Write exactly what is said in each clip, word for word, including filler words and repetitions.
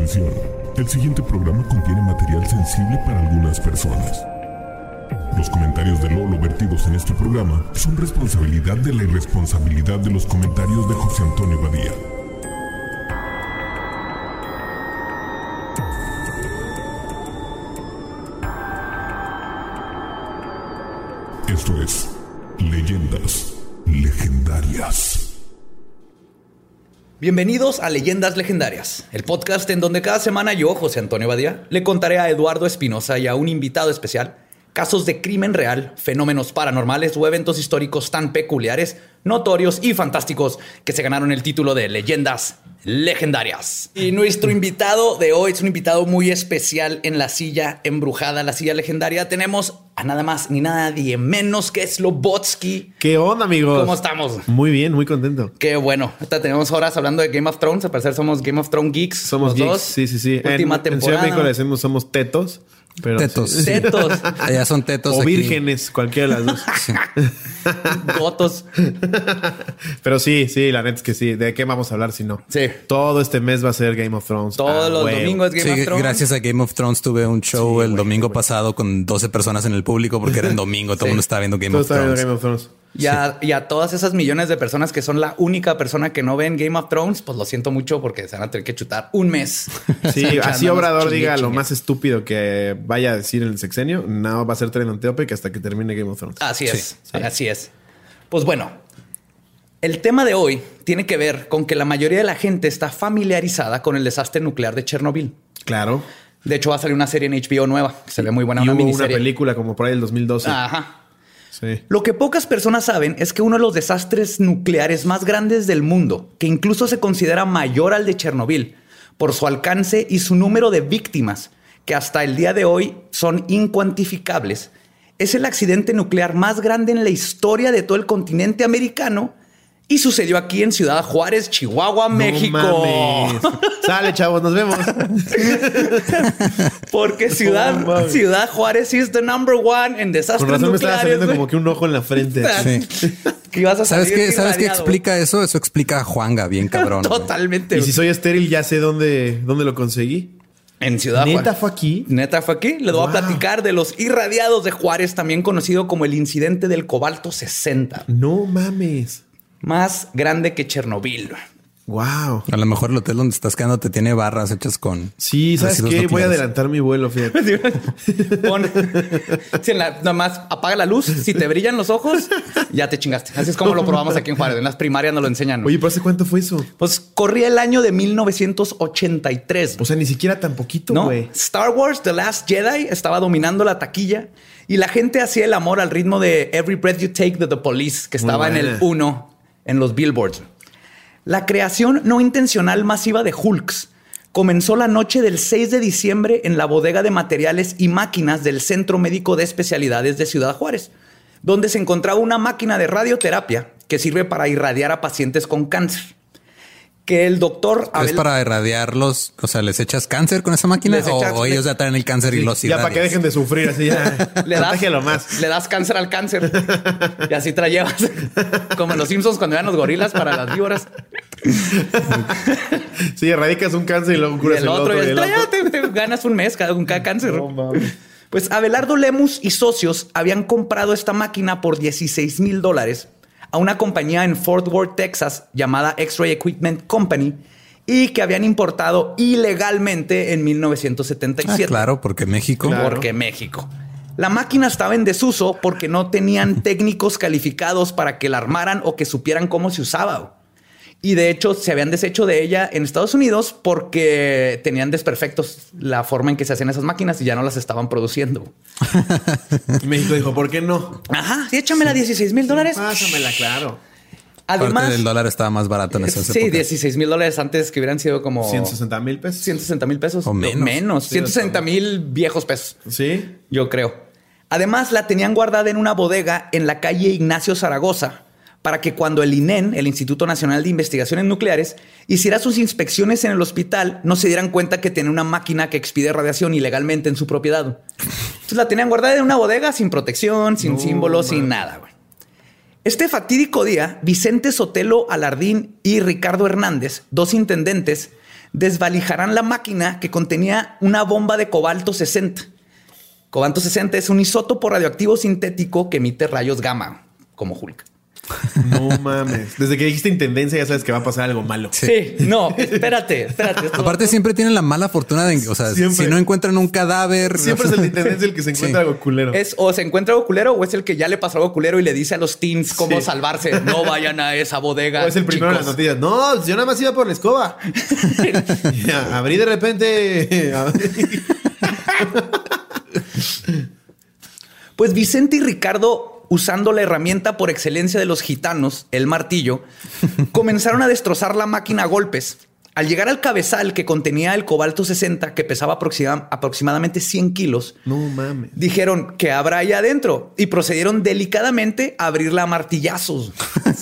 Atención, el siguiente programa contiene material sensible para algunas personas. Los comentarios de Lolo vertidos en este programa son responsabilidad de la irresponsabilidad de los comentarios de José Antonio Badía. Esto es Leyendas Legendarias. Bienvenidos a Leyendas Legendarias, el podcast en donde cada semana yo, José Antonio Badía, le contaré a Eduardo Espinosa y a un invitado especial casos de crimen real, fenómenos paranormales o eventos históricos tan peculiares, notorios y fantásticos que se ganaron el título de Leyendas Legendarias. Y nuestro invitado de hoy es un invitado muy especial en la silla embrujada, la silla legendaria. Tenemos a nada más ni nadie menos que Slobodsky. ¿Qué onda, amigos? ¿Cómo estamos? Muy bien, muy contento. Qué bueno. Ahorita tenemos horas hablando de Game of Thrones. Al parecer somos Game of Thrones geeks. Somos los geeks. Dos. Sí, sí, sí. Última en, temporada. En Ciudad de México le decimos somos tetos. Pero tetos. Sí. Tetos. Allá son tetos. O aquí. vírgenes, cualquiera de las dos. Sí. Gotos. Pero sí, sí, la neta es que sí. ¿De qué vamos a hablar si no? Sí. Todo este mes va a ser Game of Thrones. Todos Ah, los huevo. domingos es Game Sí, of Thrones. gracias a Game of Thrones tuve un show Sí, el güey, domingo güey. pasado con doce personas en el público porque era en domingo. Todo el Sí. mundo estaba viendo Game Todo of está viendo Thrones. Game of Thrones. Y a, y a todas esas millones de personas que son la única persona que no ven Game of Thrones, pues lo siento mucho porque se van a tener que chutar un mes. Sí, Echando así más Obrador chingue, diga lo chingue. más estúpido que vaya a decir en el sexenio. No va a ser trending topic hasta que termine Game of Thrones. Así es, Sí, sí. así es. Pues bueno, el tema de hoy tiene que ver con que la mayoría de la gente está familiarizada con el desastre nuclear de Chernobyl. Claro. De hecho, va a salir una serie en H B O nueva que se ve muy buena, Y una hubo una miniserie. película como por ahí del dos mil doce. Ajá. Sí. Lo que pocas personas saben es que uno de los desastres nucleares más grandes del mundo, que incluso se considera mayor al de Chernobyl, por su alcance y su número de víctimas, que hasta el día de hoy son incuantificables, es el accidente nuclear más grande en la historia de todo el continente americano y sucedió aquí en Ciudad Juárez, Chihuahua, No México. mames. Sale, chavos, nos vemos. Porque Ciudad, No mames. Ciudad Juárez is the number one en desastres Con razón me estaba nucleares. saliendo güey. como que un ojo en la frente. Sí. Que ibas a ¿Sabes salir qué? ¿Sabes qué irradiado, explica eso? Eso explica a Juanga, bien cabrón. güey. Totalmente. Y si soy estéril, ya sé dónde, dónde lo conseguí. En Ciudad ¿Neta Juárez. fue aquí? Neta fue aquí. Le voy Wow. a platicar de los irradiados de Juárez, también conocido como el incidente del cobalto sesenta. No mames. Más grande que Chernobyl. Wow. A lo mejor el hotel donde estás quedando te tiene barras hechas con... Sí, ¿sabes residuos qué? Voy a nucleares. adelantar mi vuelo, fíjate. Pon, si en la- nada más apaga la luz. Si te brillan los ojos, ya te chingaste. Así es como lo probamos aquí en Juárez. En las primarias nos lo enseñan. Oye, ¿pero hace cuánto fue eso? Pues corría el año de mil novecientos ochenta y tres. O sea, ni siquiera tan poquito, ¿No? güey. Star Wars The Last Jedi estaba dominando la taquilla y la gente hacía el amor al ritmo de Every Breath You Take de The Police, que Muy estaba en el buena. uno en los billboards. La creación no intencional masiva de Hulks comenzó la noche del seis de diciembre en la bodega de materiales y máquinas del Centro Médico de Especialidades de Ciudad Juárez, donde se encontraba una máquina de radioterapia que sirve para irradiar a pacientes con cáncer. Que el doctor ¿Es Abel- para irradiarlos? O sea, ¿les echas cáncer con esa máquina? Les ¿O, echas- o ellos ya traen el cáncer y los Ya para que irradias? dejen de sufrir así ya. Le das, Contágialo más. le das cáncer al cáncer y así te la llevas. Como en los Simpsons cuando eran los gorilas para las víboras. Sí, erradicas un cáncer y luego Y curas el el, otro, otro. y y el el otro, otro. ya te, te ganas un mes cada, con cada cáncer. No mames. Pues Abelardo Lemus y socios habían comprado esta máquina por dieciséis mil dólares a una compañía en Fort Worth, Texas, llamada X-Ray Equipment Company, y que habían importado ilegalmente en mil novecientos setenta y Ah, siete. claro, porque México... Claro. Porque México. La máquina estaba en desuso porque no tenían técnicos calificados para que la armaran o que supieran cómo se usaba. Y de hecho se habían deshecho de ella en Estados Unidos porque tenían desperfectos la forma en que se hacían esas máquinas y ya no las estaban produciendo. Y México dijo, ¿por qué no? Ajá, sí, échamela dieciséis mil dólares. Pásamela, claro. Aparte Además, del dólar estaba más barato en esas sí, épocas. dieciséis mil dólares antes que hubieran sido como ciento sesenta mil pesos. ciento sesenta mil pesos. O menos. Menos, Sí, ciento sesenta mil viejos pesos. Sí. Yo creo. Además, la tenían guardada en una bodega en la calle Ignacio Zaragoza para que cuando el I N E N, el Instituto Nacional de Investigaciones Nucleares, hiciera sus inspecciones en el hospital, no se dieran cuenta que tenía una máquina que expide radiación ilegalmente en su propiedad. Entonces la tenían guardada en una bodega sin protección, sin No, símbolos, man. sin nada, güey. Este fatídico día, Vicente Sotelo Alardín y Ricardo Hernández, dos intendentes, desvalijarán la máquina que contenía una bomba de cobalto sesenta. Cobalto sesenta es un isótopo radioactivo sintético que emite rayos gamma, como Hulk. No mames. Desde que dijiste intendencia ya sabes que va a pasar algo malo. Sí, sí no, espérate, espérate. Esto Aparte esto... siempre tienen la mala fortuna de, o sea, siempre. Si no encuentran un cadáver. Siempre es el de intendencia el que se encuentra sí. algo culero. Es o se encuentra algo culero o es el que ya le pasó algo culero y le dice a los teens cómo sí. salvarse. No vayan a esa bodega. O es el primero chicos. En las noticias. No, yo nada más iba por la escoba. Ya, abrí de repente. Pues Vicente y Ricardo, usando la herramienta por excelencia de los gitanos, el martillo, comenzaron a destrozar la máquina a golpes. Al llegar al cabezal que contenía el cobalto sesenta, que pesaba aproxima, aproximadamente cien kilos, no mames, dijeron que habrá ahí adentro y procedieron delicadamente a abrirla a martillazos,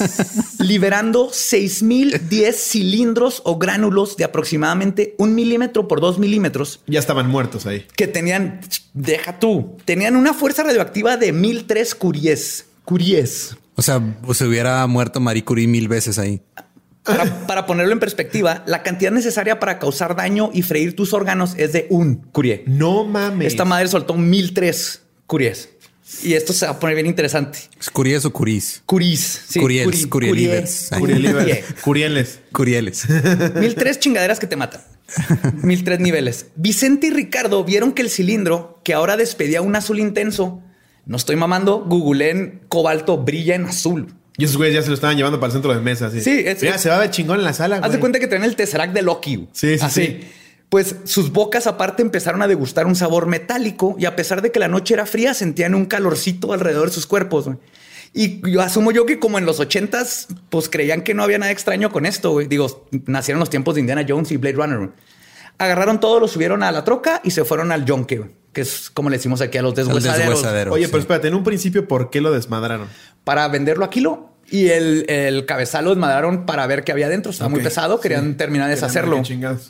liberando seis mil diez cilindros o gránulos de aproximadamente un milímetro por dos milímetros. Ya estaban muertos ahí. Que tenían, deja tú, tenían una fuerza radioactiva de mil tres curies. Curies. O sea, pues se hubiera muerto Marie Curie mil veces ahí. Para, para ponerlo en perspectiva, la cantidad necesaria para causar daño y freír tus órganos es de un curie. No mames. Esta madre soltó mil tres curies. Y esto se va a poner bien interesante. ¿Es curies o curis? Curis. Sí, Curiels. Curielivers. Curieles. Curieles. Mil tres chingaderas que te matan. Mil tres niveles. Vicente y Ricardo vieron que el cilindro, que ahora despedía un azul intenso, no estoy mamando, googleen cobalto brilla en azul. Y esos güeyes ya se lo estaban llevando para el centro de mesa. Así. Sí, es, Mira, es, se va a ver chingón en la sala. Haz de cuenta que traen el Tesseract de Loki. Sí, sí, así. sí. Pues sus bocas aparte empezaron a degustar un sabor metálico y a pesar de que la noche era fría, sentían un calorcito alrededor de sus cuerpos. Güey. Y yo asumo yo que como en los ochentas, pues creían que no había nada extraño con esto. Güey. Digo, nacieron los tiempos de Indiana Jones y Blade Runner. Güey. Agarraron todo, lo subieron a la troca y se fueron al yonke, güey, que es como le decimos aquí a los deshuesaderos. deshuesadero, Oye, sí. pero espérate, en un principio, ¿por qué lo desmadraron? Para venderlo a kilo. Y el, el cabezal lo desmadraron para ver qué había dentro. Estaba okay, muy pesado. Querían sí. terminar de deshacerlo.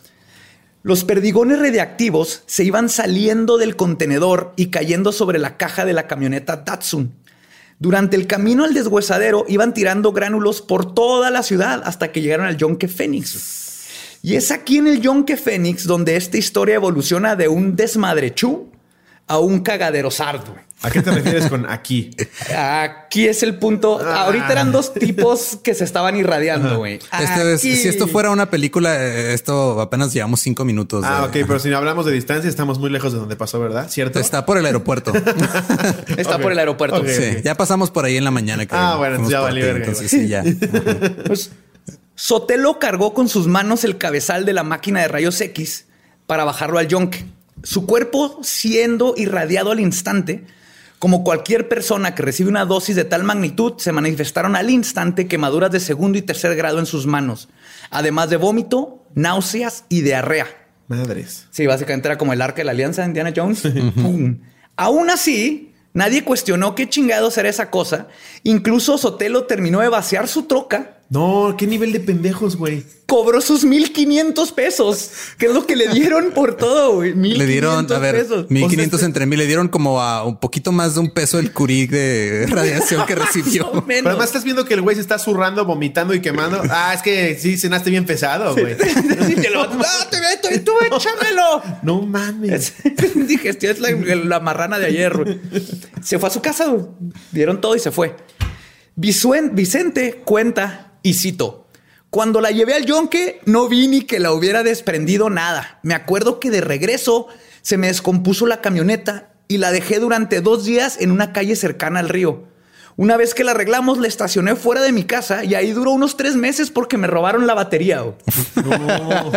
Los perdigones radiactivos se iban saliendo del contenedor y cayendo sobre la caja de la camioneta Datsun. Durante el camino al deshuesadero iban tirando gránulos por toda la ciudad hasta que llegaron al Yonke Phoenix. Y es aquí en el Yonke Phoenix donde esta historia evoluciona de un desmadrechú a un cagadero sardo. ¿A qué te refieres con aquí? Aquí es el punto. Ah. Ahorita eran dos tipos que se estaban irradiando, güey. Este si esto fuera una película, esto apenas llevamos cinco minutos. Ah, de... ok. Pero si hablamos de distancia, estamos muy lejos de donde pasó, ¿verdad? ¿Cierto? Está por el aeropuerto. Está okay. por el aeropuerto. Okay, sí, okay. Ya pasamos por ahí en la mañana. Creo. Ah, bueno, entonces ya valió verga. Entonces sí, ya. Pues Sotelo cargó con sus manos el cabezal de la máquina de rayos X para bajarlo al yonke. Su cuerpo siendo irradiado al instante. Como cualquier persona que recibe una dosis de tal magnitud, se manifestaron al instante quemaduras de segundo y tercer grado en sus manos, además de vómito, náuseas y diarrea. Madres. Sí, básicamente era como el arca de la alianza de Indiana Jones. ¡Pum! Aún así, nadie cuestionó qué chingados era esa cosa. Incluso Sotelo terminó de vaciar su troca. No, qué nivel de pendejos, güey. Cobró sus mil quinientos pesos, que es lo que le dieron por todo, güey. Le dieron, a ver, mil quinientos entre mil. Le dieron como a un poquito más de un peso el Curie de radiación que recibió. No, pero además estás viendo que el güey se está zurrando, vomitando y quemando. Ah, es que sí cenaste bien pesado, güey. Sí. Que lo ah, te meto y tú échamelo. No mames. Digestión es la, la marrana de ayer, güey. Se fue a su casa, güey. Dieron todo y se fue. Vicente cuenta. Y cito, cuando la llevé al yonke no vi ni que la hubiera desprendido nada. Me acuerdo que de regreso se me descompuso la camioneta y la dejé durante dos días en una calle cercana al río. Una vez que la arreglamos, la estacioné fuera de mi casa y ahí duró unos tres meses porque me robaron la batería. No.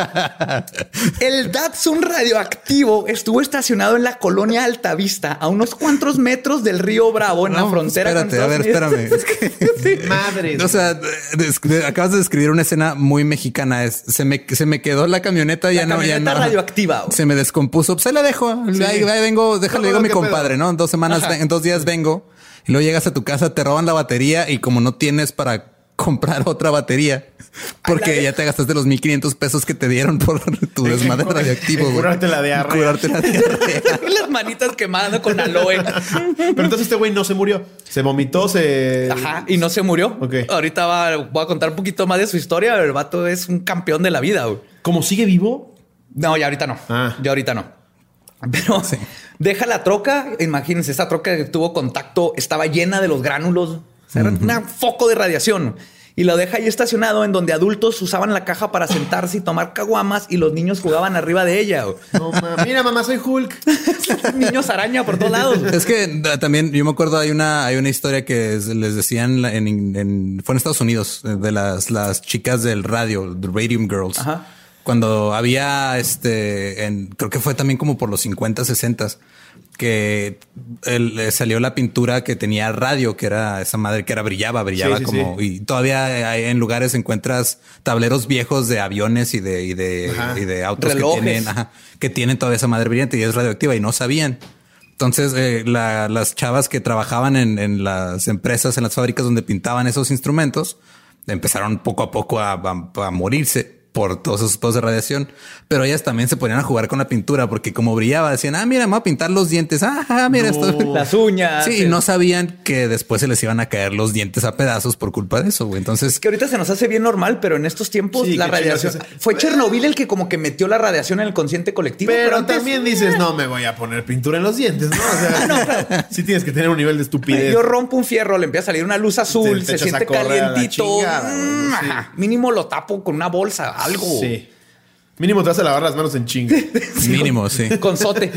El Datsun radioactivo estuvo estacionado en la colonia Altavista, a unos cuantos metros del río Bravo, en no, la frontera. Espérate, con a ver, espérame. Es que, sí. Madre. O sea, des, de, acabas de describir una escena muy mexicana. Es, se me, se me quedó la camioneta, la ya no, camioneta ya no. radioactiva. Se me descompuso. Pues se la dejo. Sí. Ahí, ahí vengo, déjale, digo a mi compadre, pedo. ¿no? En dos semanas, Ajá. en dos días vengo. Y luego llegas a tu casa, te roban la batería y como no tienes para comprar otra batería porque la... ya te gastaste los mil quinientos pesos que te dieron por tu desmadre radioactivo. Güey. Curarte la diarrea. Curarte la diarrea. Las manitas quemadas con aloe. Pero entonces este güey no se murió. Se vomitó, se... Ajá, y no se murió. Okay. Ahorita va, voy a contar un poquito más de su historia. El vato es un campeón de la vida, güey. ¿Cómo sigue vivo? No, ya ahorita no. Ah. Ya ahorita no. Pero sí. Deja la troca. Imagínense, esa troca que tuvo contacto estaba llena de los gránulos. O sea, era uh-huh. un foco de radiación. Y lo deja ahí estacionado en donde adultos usaban la caja para sentarse y tomar caguamas y los niños jugaban arriba de ella. No, ma, mira, mamá, soy Hulk. Niños araña por todos lados. Es que también yo me acuerdo, hay una, hay una historia que les decían en, en, fue en Estados Unidos, de las, las chicas del radio, The Radium Girls. Ajá. Cuando había este, en, creo que fue también como por los cincuenta, sesenta, que el, salió la pintura que tenía radio, que era esa madre que era brillaba, brillaba sí, sí, como sí. Y todavía hay, en lugares encuentras tableros viejos de aviones y de, y de, y de autos Relojes. que tienen, ajá, que tienen todavía esa madre brillante y es radioactiva y no sabían. Entonces eh, la, las chavas que trabajaban en, en las empresas, en las fábricas donde pintaban esos instrumentos, empezaron poco a poco a, a, a morirse por todos esos pedos de radiación, pero ellas también se ponían a jugar con la pintura porque como brillaba decían, ah, mira, me voy a pintar los dientes. Ah, mira no, esto. Las uñas. Sí, y no sabían que después se les iban a caer los dientes a pedazos por culpa de eso, güey. Entonces... Que ahorita se nos hace bien normal, pero en estos tiempos sí, la radiación... Fue Chernobyl el que como que metió la radiación en el consciente colectivo. Pero, pero antes... también dices, no me voy a poner pintura en los dientes, ¿no? O sea, no, claro. Sí tienes que tener un nivel de estupidez. Yo rompo un fierro, le empieza a salir una luz azul, se, se siente calientito. Chingada, mm, sí. Mínimo lo tapo con una bolsa, algo. Sí. Mínimo te vas a lavar las manos en chinga. Sí, mínimo, sí. Con sote.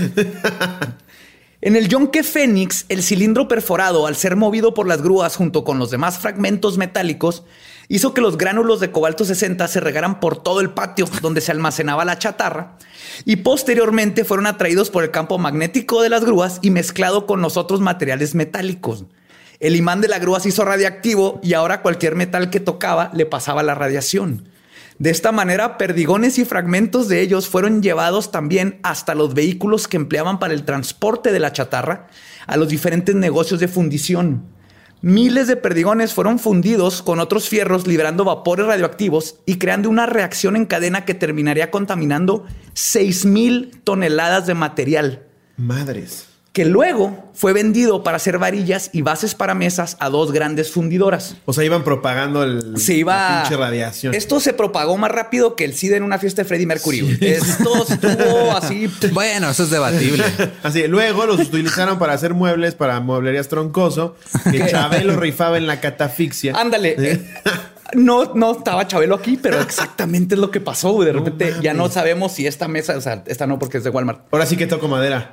En el yonque Fénix, el cilindro perforado, al ser movido por las grúas junto con los demás fragmentos metálicos, hizo que los gránulos de cobalto sesenta se regaran por todo el patio donde se almacenaba la chatarra y posteriormente fueron atraídos por el campo magnético de las grúas y mezclado con los otros materiales metálicos. El imán de la grúa se hizo radiactivo y ahora cualquier metal que tocaba le pasaba la radiación. De esta manera, perdigones y fragmentos de ellos fueron llevados también hasta los vehículos que empleaban para el transporte de la chatarra a los diferentes negocios de fundición. Miles de perdigones fueron fundidos con otros fierros, liberando vapores radioactivos y creando una reacción en cadena que terminaría contaminando seis mil toneladas de material. Madres. Que luego fue vendido para hacer varillas y bases para mesas a dos grandes fundidoras. O sea, iban propagando el, se iba, la pinche radiación. Esto se propagó más rápido que el SIDA en una fiesta de Freddie Mercury. Sí. Esto estuvo así. Bueno, eso es debatible. Así, luego los utilizaron para hacer muebles, para mueblerías troncoso, que Chabelo rifaba en la catafixia. Ándale. ¿Sí? No, no estaba Chabelo aquí, pero exactamente es lo que pasó. De repente no, ya no sabemos si esta mesa, o sea, esta no porque es de Walmart. Ahora sí que toco madera.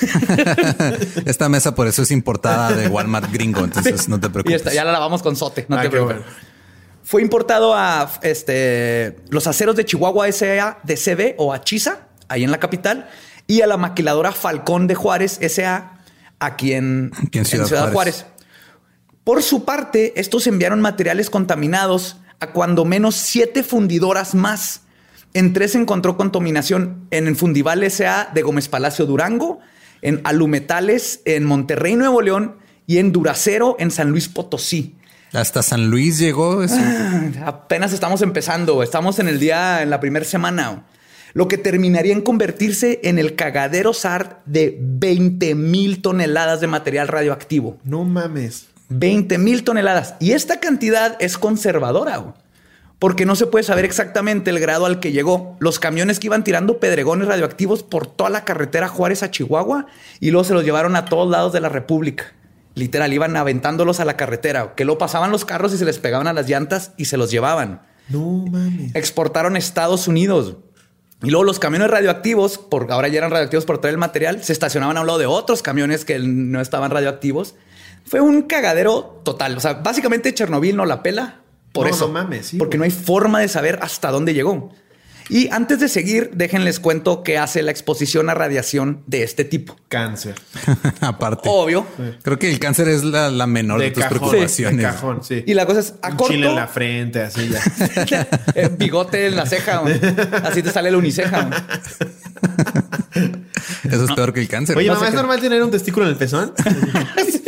Esta mesa por eso es importada de Walmart gringo, entonces sí. No te preocupes. Y esta, ya la lavamos con sote, no ah, te preocupes. Bueno. Fue importado a este, los aceros de Chihuahua S A de C B o a Chisa, ahí en la capital, y a la maquiladora Falcón de Juárez S A aquí en, aquí en Ciudad, en Ciudad Juárez. Juárez. Por su parte, estos enviaron materiales contaminados a cuando menos siete fundidoras más. En tres se encontró contaminación en el Fundival S A de Gómez Palacio Durango, en Alumetales en Monterrey, Nuevo León y en Duracero en San Luis Potosí. Hasta San Luis llegó eso. Ah, apenas estamos empezando. Estamos en el día, en la primera semana. Lo que terminaría en convertirse en el cagadero S A R de veinte mil toneladas de material radioactivo. No mames. veinte mil toneladas. Y esta cantidad es conservadora, porque no se puede saber exactamente el grado al que llegó. Los camiones que iban tirando pedregones radioactivos por toda la carretera Juárez a Chihuahua y luego se los llevaron a todos lados de la República. Literal, iban aventándolos a la carretera, que luego pasaban los carros y se les pegaban a las llantas y se los llevaban. No mames. Exportaron a Estados Unidos. Y luego los camiones radioactivos, por ahora ya eran radioactivos por todo el material, se estacionaban a un lado de otros camiones que no estaban radioactivos. Fue un cagadero total. O sea, básicamente Chernobyl no la pela por no, eso. No mames, sí, porque güey. No hay forma de saber hasta dónde llegó. Y antes de seguir, déjenles cuento qué hace la exposición a radiación de este tipo. Cáncer. Aparte. Obvio. Sí. Creo que el cáncer es la, la menor de, de tus cajón, preocupaciones. De cajón, sí. Y la cosa es a un corto. chile en la frente, así ya. Bigote en la ceja. Man. Así te sale el uniceja. Man. Eso es no. peor que el cáncer. Oye, no mamá, ¿es que... normal tener un testículo en el pezón?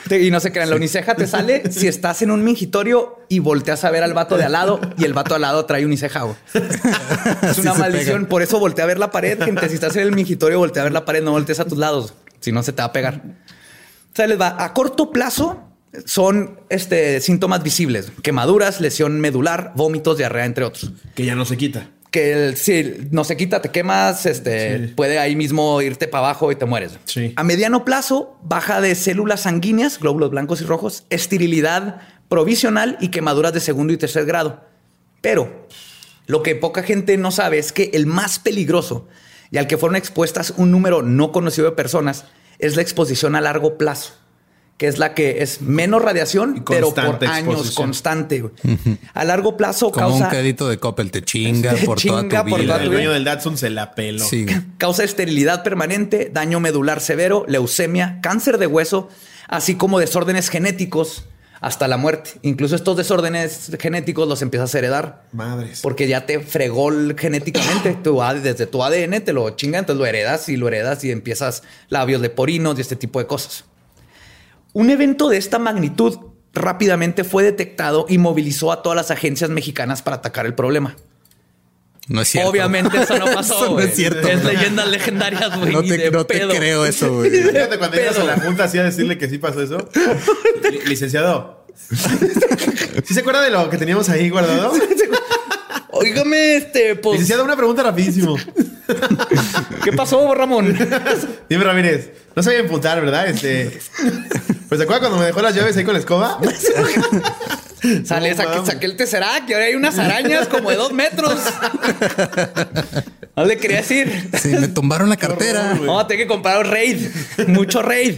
Y no se crean, la uniceja te sale si estás en un mingitorio y volteas a ver al vato de al lado y el vato de al lado trae uniceja, güey. Es una maldición. Pega. Por eso voltea a ver la pared, gente. Si estás en el mingitorio, voltea a ver la pared, no voltees a tus lados. Si no, se te va a pegar. O sea, les va. A corto plazo son este, síntomas visibles. Quemaduras, lesión medular, vómitos, diarrea, entre otros. Que ya no se quita. Que el, si no se quita, te quemas, este, sí. puede ahí mismo irte para abajo y te mueres. Sí. A mediano plazo, baja de células sanguíneas, glóbulos blancos y rojos, esterilidad provisional y quemaduras de segundo y tercer grado. Pero lo que poca gente no sabe es que el más peligroso y al que fueron expuestas un número no conocido de personas es la exposición a largo plazo, que es la que es menos radiación, pero por años constante. Uh-huh. A largo plazo como causa... un crédito de Coppel, te chinga te por chinga toda tu por vida. toda tu el vida. dueño del Datsun se la peló. Sí. Causa esterilidad permanente, daño medular severo, leucemia, cáncer de hueso, así como desórdenes genéticos hasta la muerte. Incluso estos desórdenes genéticos los empiezas a heredar. Madres. Porque ya te fregó genéticamente. Tu, desde tu A D N te lo chinga, entonces lo heredas y lo heredas y empiezas labios leporinos y este tipo de cosas. Un evento de esta magnitud rápidamente fue detectado y movilizó a todas las agencias mexicanas para atacar el problema. No es cierto. Obviamente eso no pasó. Eso no es cierto. Es leyendas legendarias, güey. No te, no te creo eso, güey. Fíjate cuando llegas a la junta así a decirle que sí pasó eso. Licenciado. ¿Sí se acuerda de lo que teníamos ahí guardado? Óigame, este, pues... Licenciado, una pregunta rapidísimo. ¿Qué pasó, Ramón? Dime, Ramírez. No se voy a imputar, ¿verdad? Este... Pues, ¿se acuerda cuando me dejó las llaves ahí con la escoba? Sale, no, saqué, saqué el Tesseract y ahora hay unas arañas como de dos metros. No le quería decir. Sí, me tumbaron la cartera. No, no tengo que comprar un Raid. Mucho Raid.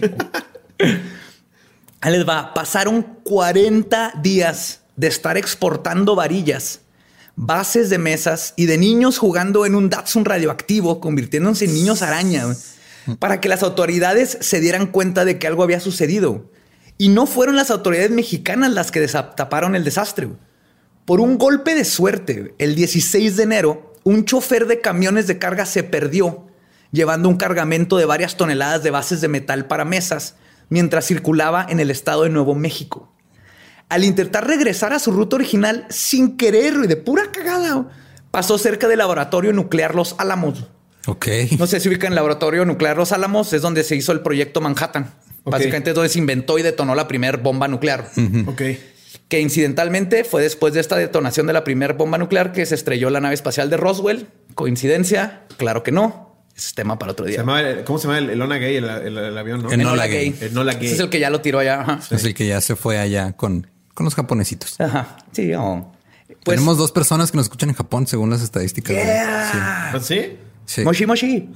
Ahí les va. Pasaron cuarenta días de estar exportando varillas, bases de mesas y de niños jugando en un Datsun radioactivo, convirtiéndose en niños araña, para que las autoridades se dieran cuenta de que algo había sucedido. Y no fueron las autoridades mexicanas las que taparon el desastre. Por un golpe de suerte, el dieciséis de enero, un chofer de camiones de carga se perdió, llevando un cargamento de varias toneladas de bases de metal para mesas, mientras circulaba en el estado de Nuevo México. Al intentar regresar a su ruta original, sin querer y de pura cagada, pasó cerca del laboratorio nuclear Los Álamos. Ok. No sé si ubican el laboratorio nuclear Los Álamos, es donde se hizo el proyecto Manhattan. Okay. Básicamente es donde se inventó y detonó la primera bomba nuclear. Uh-huh. Ok. Que incidentalmente fue después de esta detonación de la primera bomba nuclear que se estrelló la nave espacial de Roswell. ¿Coincidencia? Claro que no. Ese es tema para otro día. Se llama, ¿cómo se llama el Enola Gay, el, el, el avión? ¿No? Enola Gay. Enola Gay. Ese es el que ya lo tiró allá. Ajá. Sí. Es el que ya se fue allá con, con los japonesitos. Ajá. Sí. Oh. Pues, tenemos dos personas que nos escuchan en Japón según las estadísticas. Yeah. ¿Sí? ¿Sí? Sí. Moshi Moshi.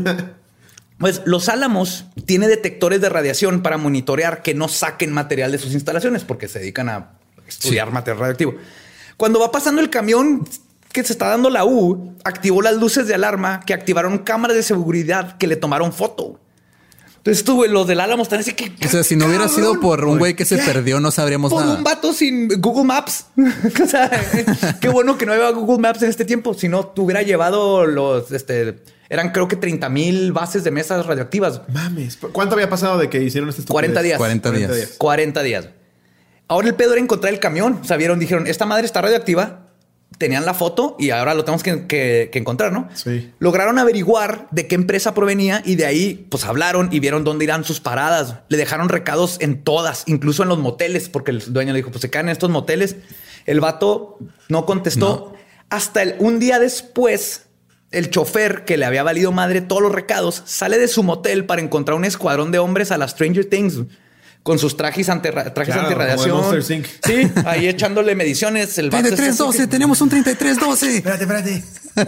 Pues Los Álamos tiene detectores de radiación para monitorear que no saquen material de sus instalaciones porque se dedican a estudiar sí. material radioactivo. Cuando va pasando el camión que se está dando la U, activó las luces de alarma que activaron cámaras de seguridad que le tomaron foto. Entonces tú, güey, los del Álamo están así que... O sea, si no hubiera cabrón, sido por un güey que se ¿qué? perdió, no sabríamos por nada. Por un vato sin Google Maps. O sea, qué bueno que no había Google Maps en este tiempo. Si no, te hubiera llevado los... este Eran creo que treinta mil bases de mesas radioactivas. Mames. ¿Cuánto había pasado de que hicieron este cuarenta días. cuarenta días. cuarenta días. Ahora el pedo era encontrar el camión. Sabieron, dijeron, esta madre está radioactiva. Tenían la foto y ahora lo tenemos que, que, que encontrar, ¿no? Sí. Lograron averiguar de qué empresa provenía y de ahí pues hablaron y vieron dónde irán sus paradas. Le dejaron recados en todas, incluso en los moteles, porque el dueño le dijo, pues se caen en estos moteles. El vato no contestó. No. Hasta el, un día después, el chofer que le había valido madre todos los recados sale de su motel para encontrar un escuadrón de hombres a la Stranger Things con sus trajes, ante, trajes claro, antirradiación. Sí, ahí echándole mediciones. El treinta y tres doce, que... tenemos un treinta y tres doce. Espérate, espérate.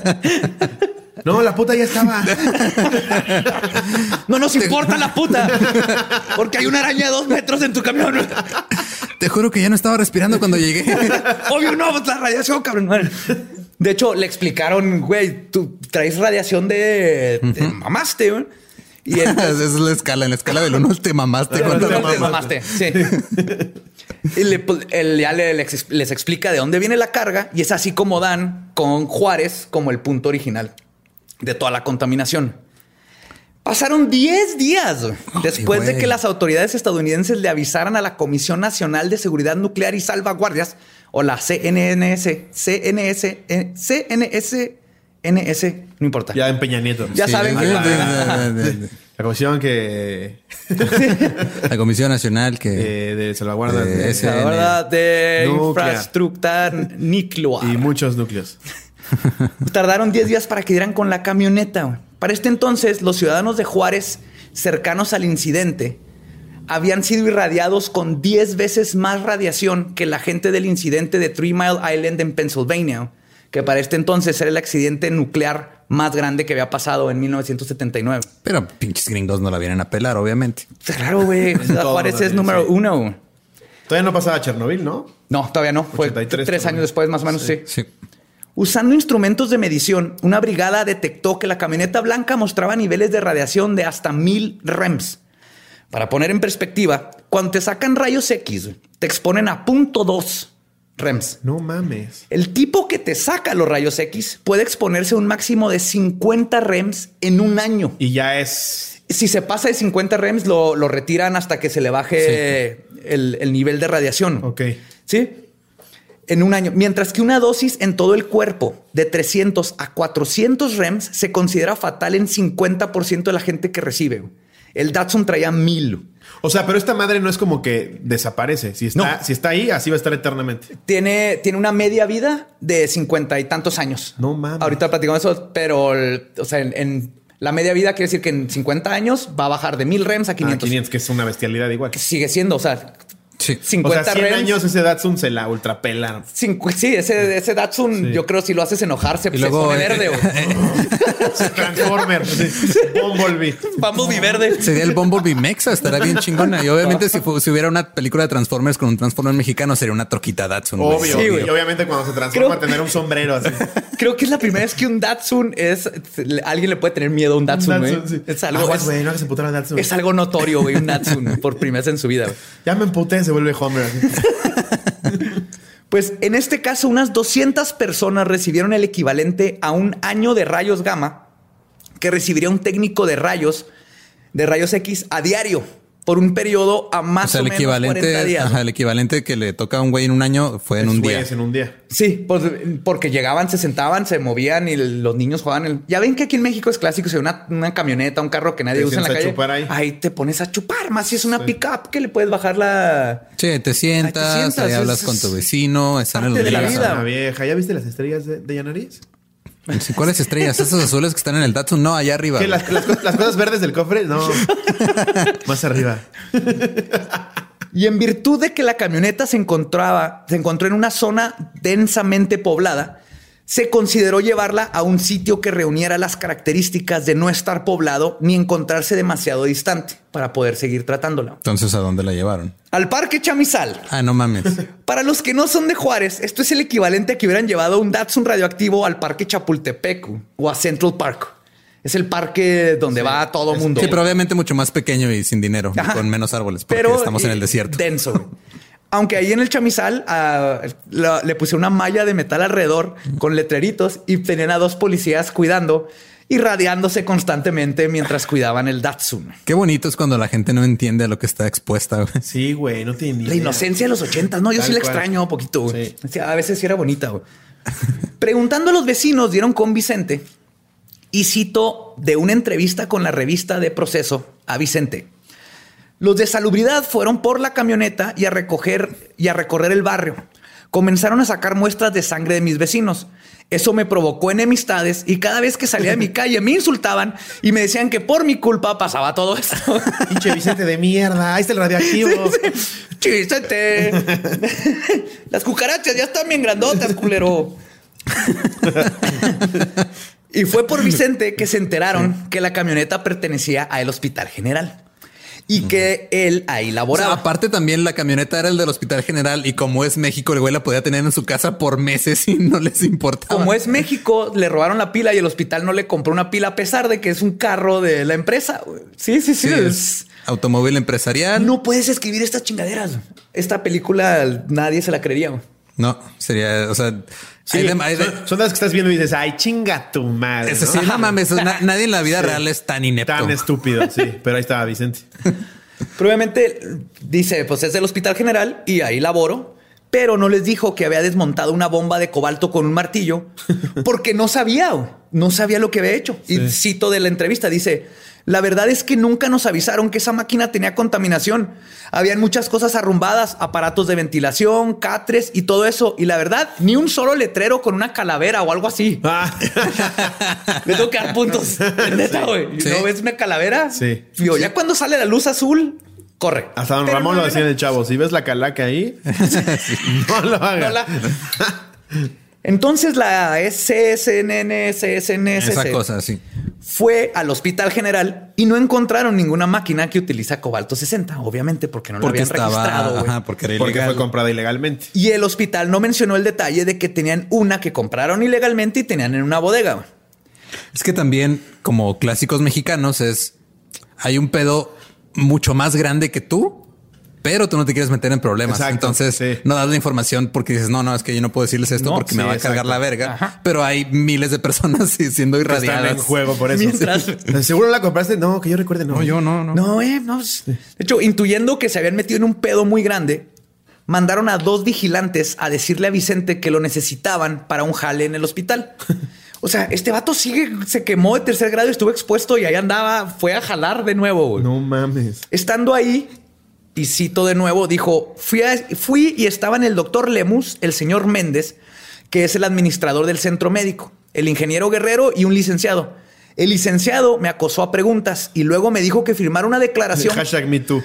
No, la puta ya estaba. No nos importa la puta, porque hay una araña de dos metros en tu camión. Te juro que ya no estaba respirando cuando llegué. Obvio, no, la radiación, cabrón. De hecho, le explicaron, güey, tú traes radiación de... Uh-huh. Te mamaste, güey. Y él, esa es la escala. En la escala del uno te mamaste. Te mamaste, mamaste. Sí. Y le, él ya le, les, les explica de dónde viene la carga y es así como dan con Juárez como el punto original de toda la contaminación. Pasaron diez días Ay, después güey. de que las autoridades estadounidenses le avisaran a la Comisión Nacional de Seguridad Nuclear y Salvaguardias, o la C N N S, C N S, eh, C N S, N S, no importa. Ya en Peña Nieto. Ya Sí, saben de- que de- la- de- de- de- La comisión que... la Comisión Nacional que eh, de salvaguarda de de- ese- La verdad de Nuclear. infraestructura nuclear. y muchos núcleos. Tardaron diez días para que dieran con la camioneta. Güey. Para este entonces, los ciudadanos de Juárez, cercanos al incidente, habían sido irradiados con diez veces más radiación que la gente del incidente de Three Mile Island en Pennsylvania, que para este entonces era el accidente nuclear más grande que había pasado en mil novecientos setenta y nueve. Pero pinches gringos no la vienen a pelar, obviamente. Claro, güey. Todo Juárez también, es número sí. uno. Todavía no pasaba Chernobyl, ¿no? No, todavía no. Fue ochenta y tres, tres años ¿no? después, más o menos, sí. Sí. Usando instrumentos de medición, una brigada detectó que la camioneta blanca mostraba niveles de radiación de hasta mil R E Ms. Para poner en perspectiva, cuando te sacan rayos X, te exponen a punto dos R E Ms. No mames. El tipo que te saca los rayos X puede exponerse a un máximo de cincuenta R E Ms en un año. Y ya es... Si se pasa de cincuenta R E Ms, lo, lo retiran hasta que se le baje el, el nivel de radiación. Ok. ¿Sí? En un año. Mientras que una dosis en todo el cuerpo de trescientos a cuatrocientos R E Ms se considera fatal en cincuenta por ciento de la gente que recibe. El Datsun traía mil. O sea, pero esta madre no es como que desaparece. Si está, No. si está ahí, así va a estar eternamente. Tiene, tiene una media vida de cincuenta y tantos años. No mames. Ahorita platicamos eso, pero el- o sea, en, en la media vida quiere decir que en cincuenta años va a bajar de mil R E Ms a Ah, quinientos. quinientos, que es una bestialidad igual. Que sigue siendo, o sea, Sí. O cincuenta sea, cien R E Ms. años ese Datsun se la ultrapela. cincu- sí, ese, ese Datsun, Sí. yo creo si lo haces enojar, se, Y se luego, pone eh, verde. güey. Transformer. así. Bumblebee. Bumblebee verde. Sería el Bumblebee Mexa, estará bien chingona. Y obviamente si, fu- si hubiera una película de Transformers con un Transformer mexicano, sería una troquita Datsun. güey. Obvio. Sí, güey. Y obviamente cuando se transforma, Creo- tener un sombrero así. Creo que es la primera vez que un Datsun es... Alguien le puede tener miedo a un Datsun, güey. Datsun, sí. Es algo... Aguas, es- güey, no hagas emputar al Datsun. Es algo notorio, güey, un Datsun por primera vez en su vida. Güey. Ya me emputé, se vuelve Homer. así. Pues en este caso, unas doscientas personas recibieron el equivalente a un año de rayos gamma que recibiría un técnico de rayos, de rayos X a diario por un periodo a O más o, sea, el menos cuarenta equivalente, días. ajá, el equivalente que le toca a un güey en un año fue en Es un día. güeyes en un día. Sí, pues porque llegaban, se sentaban, se movían y los niños jugaban. El... Ya ven que aquí en México es clásico, si hay una, una camioneta, un carro que nadie Te usa en la sientas a calle, chupar ahí. te pones a chupar. Más si es una pickup que le puedes bajar la... Sí, te sientas, Ay, te sientas, ahí es- hablas con tu vecino, están en los parte de la días. vida. Una vieja. ¿Ya viste las estrellas de, de Yanariz? Sí, ¿cuáles estrellas? Esas azules que están en el Datsun. No, allá arriba. ¿Qué? ¿Las, las, co- las cosas verdes del cofre? No. Más arriba. Y en virtud de que la camioneta se encontraba, se encontró en una zona densamente poblada, se consideró llevarla a un sitio que reuniera las características de no estar poblado ni encontrarse demasiado distante para poder seguir tratándola. Entonces, ¿a dónde la llevaron? Al Parque Chamizal. Ah, no mames. Para los que no son de Juárez, esto es el equivalente a que hubieran llevado un Datsun radioactivo al Parque Chapultepec o a Central Park. Es el parque donde va todo mundo. Sí, pero obviamente mucho más pequeño y sin dinero, Ajá. y con menos árboles, porque Pero, estamos en eh, el desierto. Denso. güey. Aunque ahí en el Chamizal ah, la- le puse una malla de metal alrededor con letreritos y tenían a dos policías cuidando y radiándose constantemente mientras cuidaban el Datsun. Qué bonito es cuando la gente no entiende a lo que está expuesta. güey. Sí, güey, no tiene ni La idea. inocencia de los ochentas, no, yo Tal sí la cual. extraño un poquito. güey. Sí. O sea, a veces sí era bonita. güey. Preguntando a los vecinos, dieron con Vicente y cito de una entrevista con la revista de Proceso a Vicente. Los de salubridad fueron por la camioneta y a recoger y a recorrer el barrio. Comenzaron a sacar muestras de sangre de mis vecinos. Eso me provocó enemistades y cada vez que salía de mi calle me insultaban y me decían que por mi culpa pasaba todo esto. Pinche Vicente de mierda. Ahí está el radioactivo. ¡Chísete! Las cucarachas ya están bien grandotas, culero. Y fue por Vicente que se enteraron que la camioneta pertenecía al Hospital General y que él ahí O sea, laboraba. aparte también la camioneta era el del Hospital General y como es México, el güey la podía tener en su casa por meses y no les importaba. Como es México, le robaron la pila y el hospital no le compró una pila a pesar de que es un carro de la empresa. güey. Sí, sí, sí. Sí, es- es automóvil empresarial. No puedes escribir estas chingaderas. Esta película nadie se la creería. güey. No, sería, o sea... Sí, hay de, hay de, son, son las que estás viendo y dices, ay, chinga tu madre. Eso, ¿no? Sí, no mames, na, nadie en la vida sí. real es tan inepto. Tan estúpido, sí. Pero ahí estaba Vicente. Probablemente dice, pues es del Hospital General y ahí laboro, pero no les dijo que había desmontado una bomba de cobalto con un martillo porque no sabía, no sabía lo que había hecho. Sí. Y cito de la entrevista, dice... La verdad es que nunca nos avisaron que esa máquina tenía contaminación. Habían muchas cosas arrumbadas, aparatos de ventilación, catres y todo eso. Y la verdad, ni un solo letrero con una calavera o algo así. Ah. Le tengo que dar puntos. Neta, güey. ¿Sí? ¿No ves una calavera? Sí. Digo, sí. Ya cuando sale la luz azul, corre. Hasta don Pero Ramón no, lo decía en el Chavo. Si ves la calaca ahí, no lo hagas. No la... Entonces la C S N N, C S N S, esa cosa, sí. Fue al Hospital General y no encontraron ninguna máquina que utiliza cobalto sesenta, obviamente, porque no la habían estaba, registrado. Ajá, porque era ilegal. Porque fue comprada ilegalmente. Y el hospital no mencionó el detalle de que tenían una que compraron ilegalmente y tenían en una bodega. Es que también, como clásicos mexicanos, es hay un pedo mucho más grande que tú, pero tú no te quieres meter en problemas. Exacto, entonces sí. No das la información porque dices, no, no, es que yo no puedo decirles esto no, porque sí, me va a exacto. cargar la verga. Ajá. Pero hay miles de personas siendo irradiadas. Están en juego por eso. Mientras... Sí. ¿Seguro la compraste? No, que yo recuerde. No, no yo no, no. No, eh, no. De hecho, intuyendo que se habían metido en un pedo muy grande, mandaron a dos vigilantes a decirle a Vicente que lo necesitaban para un jale en el hospital. O sea, este vato sigue, se quemó de tercer grado y estuvo expuesto y ahí andaba, fue a jalar de nuevo. Güey. No mames. Estando ahí... Y cito de nuevo, dijo, fui, a, fui y estaban el doctor Lemus, el señor Méndez, que es el administrador del centro médico, el ingeniero Guerrero y un licenciado. El licenciado me acosó a preguntas y luego me dijo que firmara una declaración. Hashtag me too.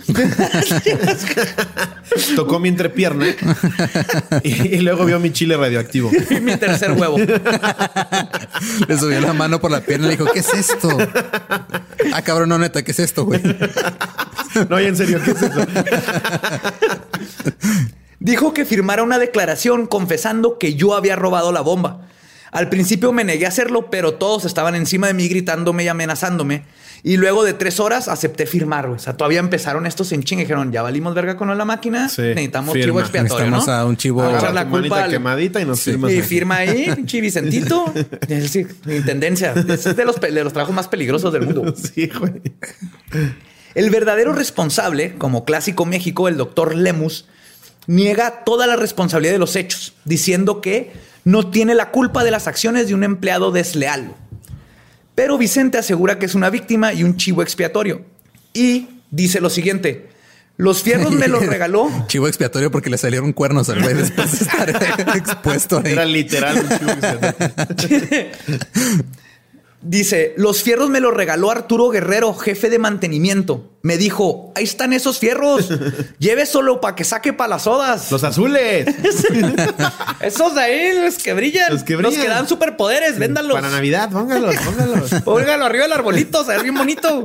Tocó mi entrepierna y, y luego vio mi chile radioactivo. Y mi tercer huevo. Le subió la mano por la pierna y le dijo, ¿qué es esto? Ah, cabrón, no, neta, ¿qué es esto, güey? No, y en serio, ¿qué es eso? Dijo que firmara una declaración confesando que yo había robado la bomba. Al principio me negué a hacerlo, pero todos estaban encima de mí gritándome y amenazándome. Y luego de tres horas acepté firmar. O sea, todavía empezaron estos en chinga y dijeron, ya valimos verga con la máquina. Sí, necesitamos firma. Chivo expiatorio, necesitamos ¿no? a un chivo. A echar la culpa al... quemadita y nos sí. firmas. Y firma ahí, pinche Vicentito. Es decir, intendencia. Es de los, de los trabajos más peligrosos del mundo. Sí, güey. El verdadero responsable, como clásico México, el doctor Lemus, niega toda la responsabilidad de los hechos, diciendo que no tiene la culpa de las acciones de un empleado desleal. Pero Vicente asegura que es una víctima y un chivo expiatorio. Y dice lo siguiente: los fierros me los regaló. Chivo expiatorio porque le salieron cuernos al güey después de estar expuesto ahí. Era literal un chivo expiatorio. Dice, los fierros me los regaló Arturo Guerrero, jefe de mantenimiento. Me dijo, ahí están esos fierros. Lleve solo para que saque para las sodas. Los azules. Esos de ahí, los que brillan. Los que, brillan. Los que dan superpoderes, véndalos. Para Navidad, póngalos, póngalos. Póngalo arriba del arbolito, se ve bien bonito.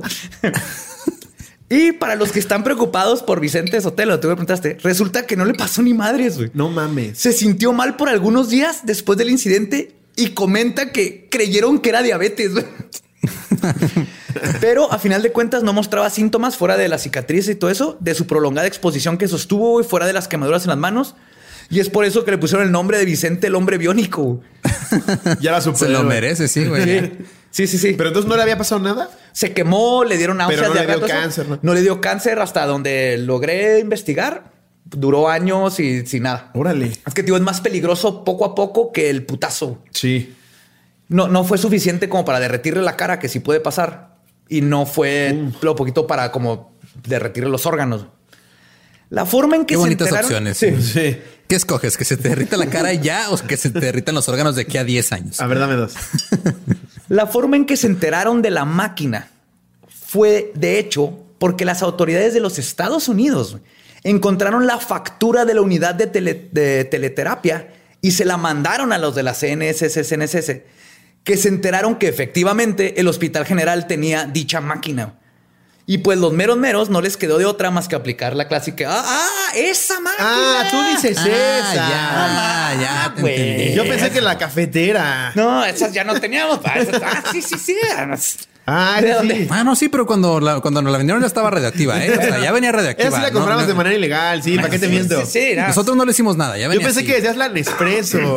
Y para los que están preocupados por Vicente Sotelo, tú me preguntaste, resulta que no le pasó ni madres, güey. No mames. Se sintió mal por algunos días después del incidente y comenta que creyeron que era diabetes. Pero a final de cuentas no mostraba síntomas fuera de la cicatriz y todo eso, de su prolongada exposición que sostuvo y fuera de las quemaduras en las manos. Y es por eso que le pusieron el nombre de Vicente el hombre biónico. Ya la Se lo merece, sí, güey. Sí. sí, sí, sí. Pero entonces no le había pasado nada. Se quemó, le dieron náuseas. Pero no de le dio rato, cáncer, ¿no? No le dio cáncer hasta donde logré investigar. Duró años y sin nada. Órale. Es que, tío, es más peligroso poco a poco que el putazo. Sí. No, no fue suficiente como para derretirle la cara, que sí puede pasar. Y no fue mm. lo poquito para como derretirle los órganos. La forma en que Qué se bonitas enteraron... opciones. Sí. sí. ¿Qué escoges? ¿Que se te derrita la cara ya o que se te derritan los órganos de aquí a diez años? A ver, dame dos. La forma en que se enteraron de la máquina fue, de hecho, porque las autoridades de los Estados Unidos encontraron la factura de la unidad de, tele, de teleterapia y se la mandaron a los de la C N S S, C N S S, que se enteraron que efectivamente el Hospital General tenía dicha máquina. Y pues los meros meros no les quedó de otra más que aplicar la clásica. ¡Ah, ah esa máquina! Ah, tú dices ah, esa. Ya, ah, ya, te entendí. Yo pensé que la cafetera. No, esas ya no teníamos. Ah, sí, sí, sí. Ah, ¿De sí. dónde? Ah, no, sí, pero cuando, la, cuando nos la vendieron ya estaba radioactiva, ¿eh? O sea, ya venía radioactiva. Esa sí la compramos no, de no. manera ilegal, sí, ¿para qué te Sí, miento? sí, sí, nada. Nosotros no le hicimos nada, ya Yo venía pensé así. que decías la Nespresso.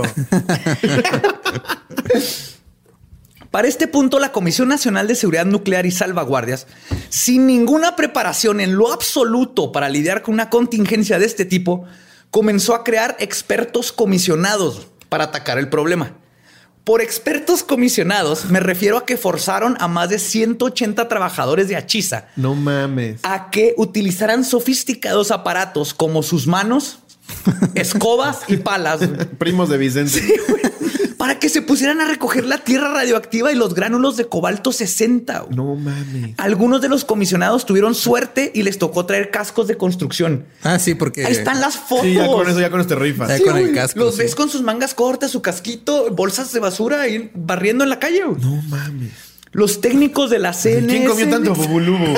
Para este punto, la Comisión Nacional de Seguridad Nuclear y Salvaguardias, sin ninguna preparación en lo absoluto para lidiar con una contingencia de este tipo, comenzó a crear expertos comisionados para atacar el problema. Por expertos comisionados me refiero a que forzaron a más de ciento ochenta trabajadores de Achisa No mames. a que utilizaran sofisticados aparatos como sus manos, escobas y palas, güey, Primos de Vicente. Sí, güey, para que se pusieran a recoger la tierra radioactiva y los gránulos de cobalto sesenta. Güey. No mames. Algunos de los comisionados tuvieron suerte y les tocó traer cascos de construcción. Ah, sí, porque... Ahí están las fotos. Sí, ya con eso, ya con este rifas. Ya Sí, con el güey. casco, Los sí. ves con sus mangas cortas, su casquito, bolsas de basura y barriendo en la calle. Güey. No mames. Los técnicos de la C N S. ¿Quién comió tanto bubulubu?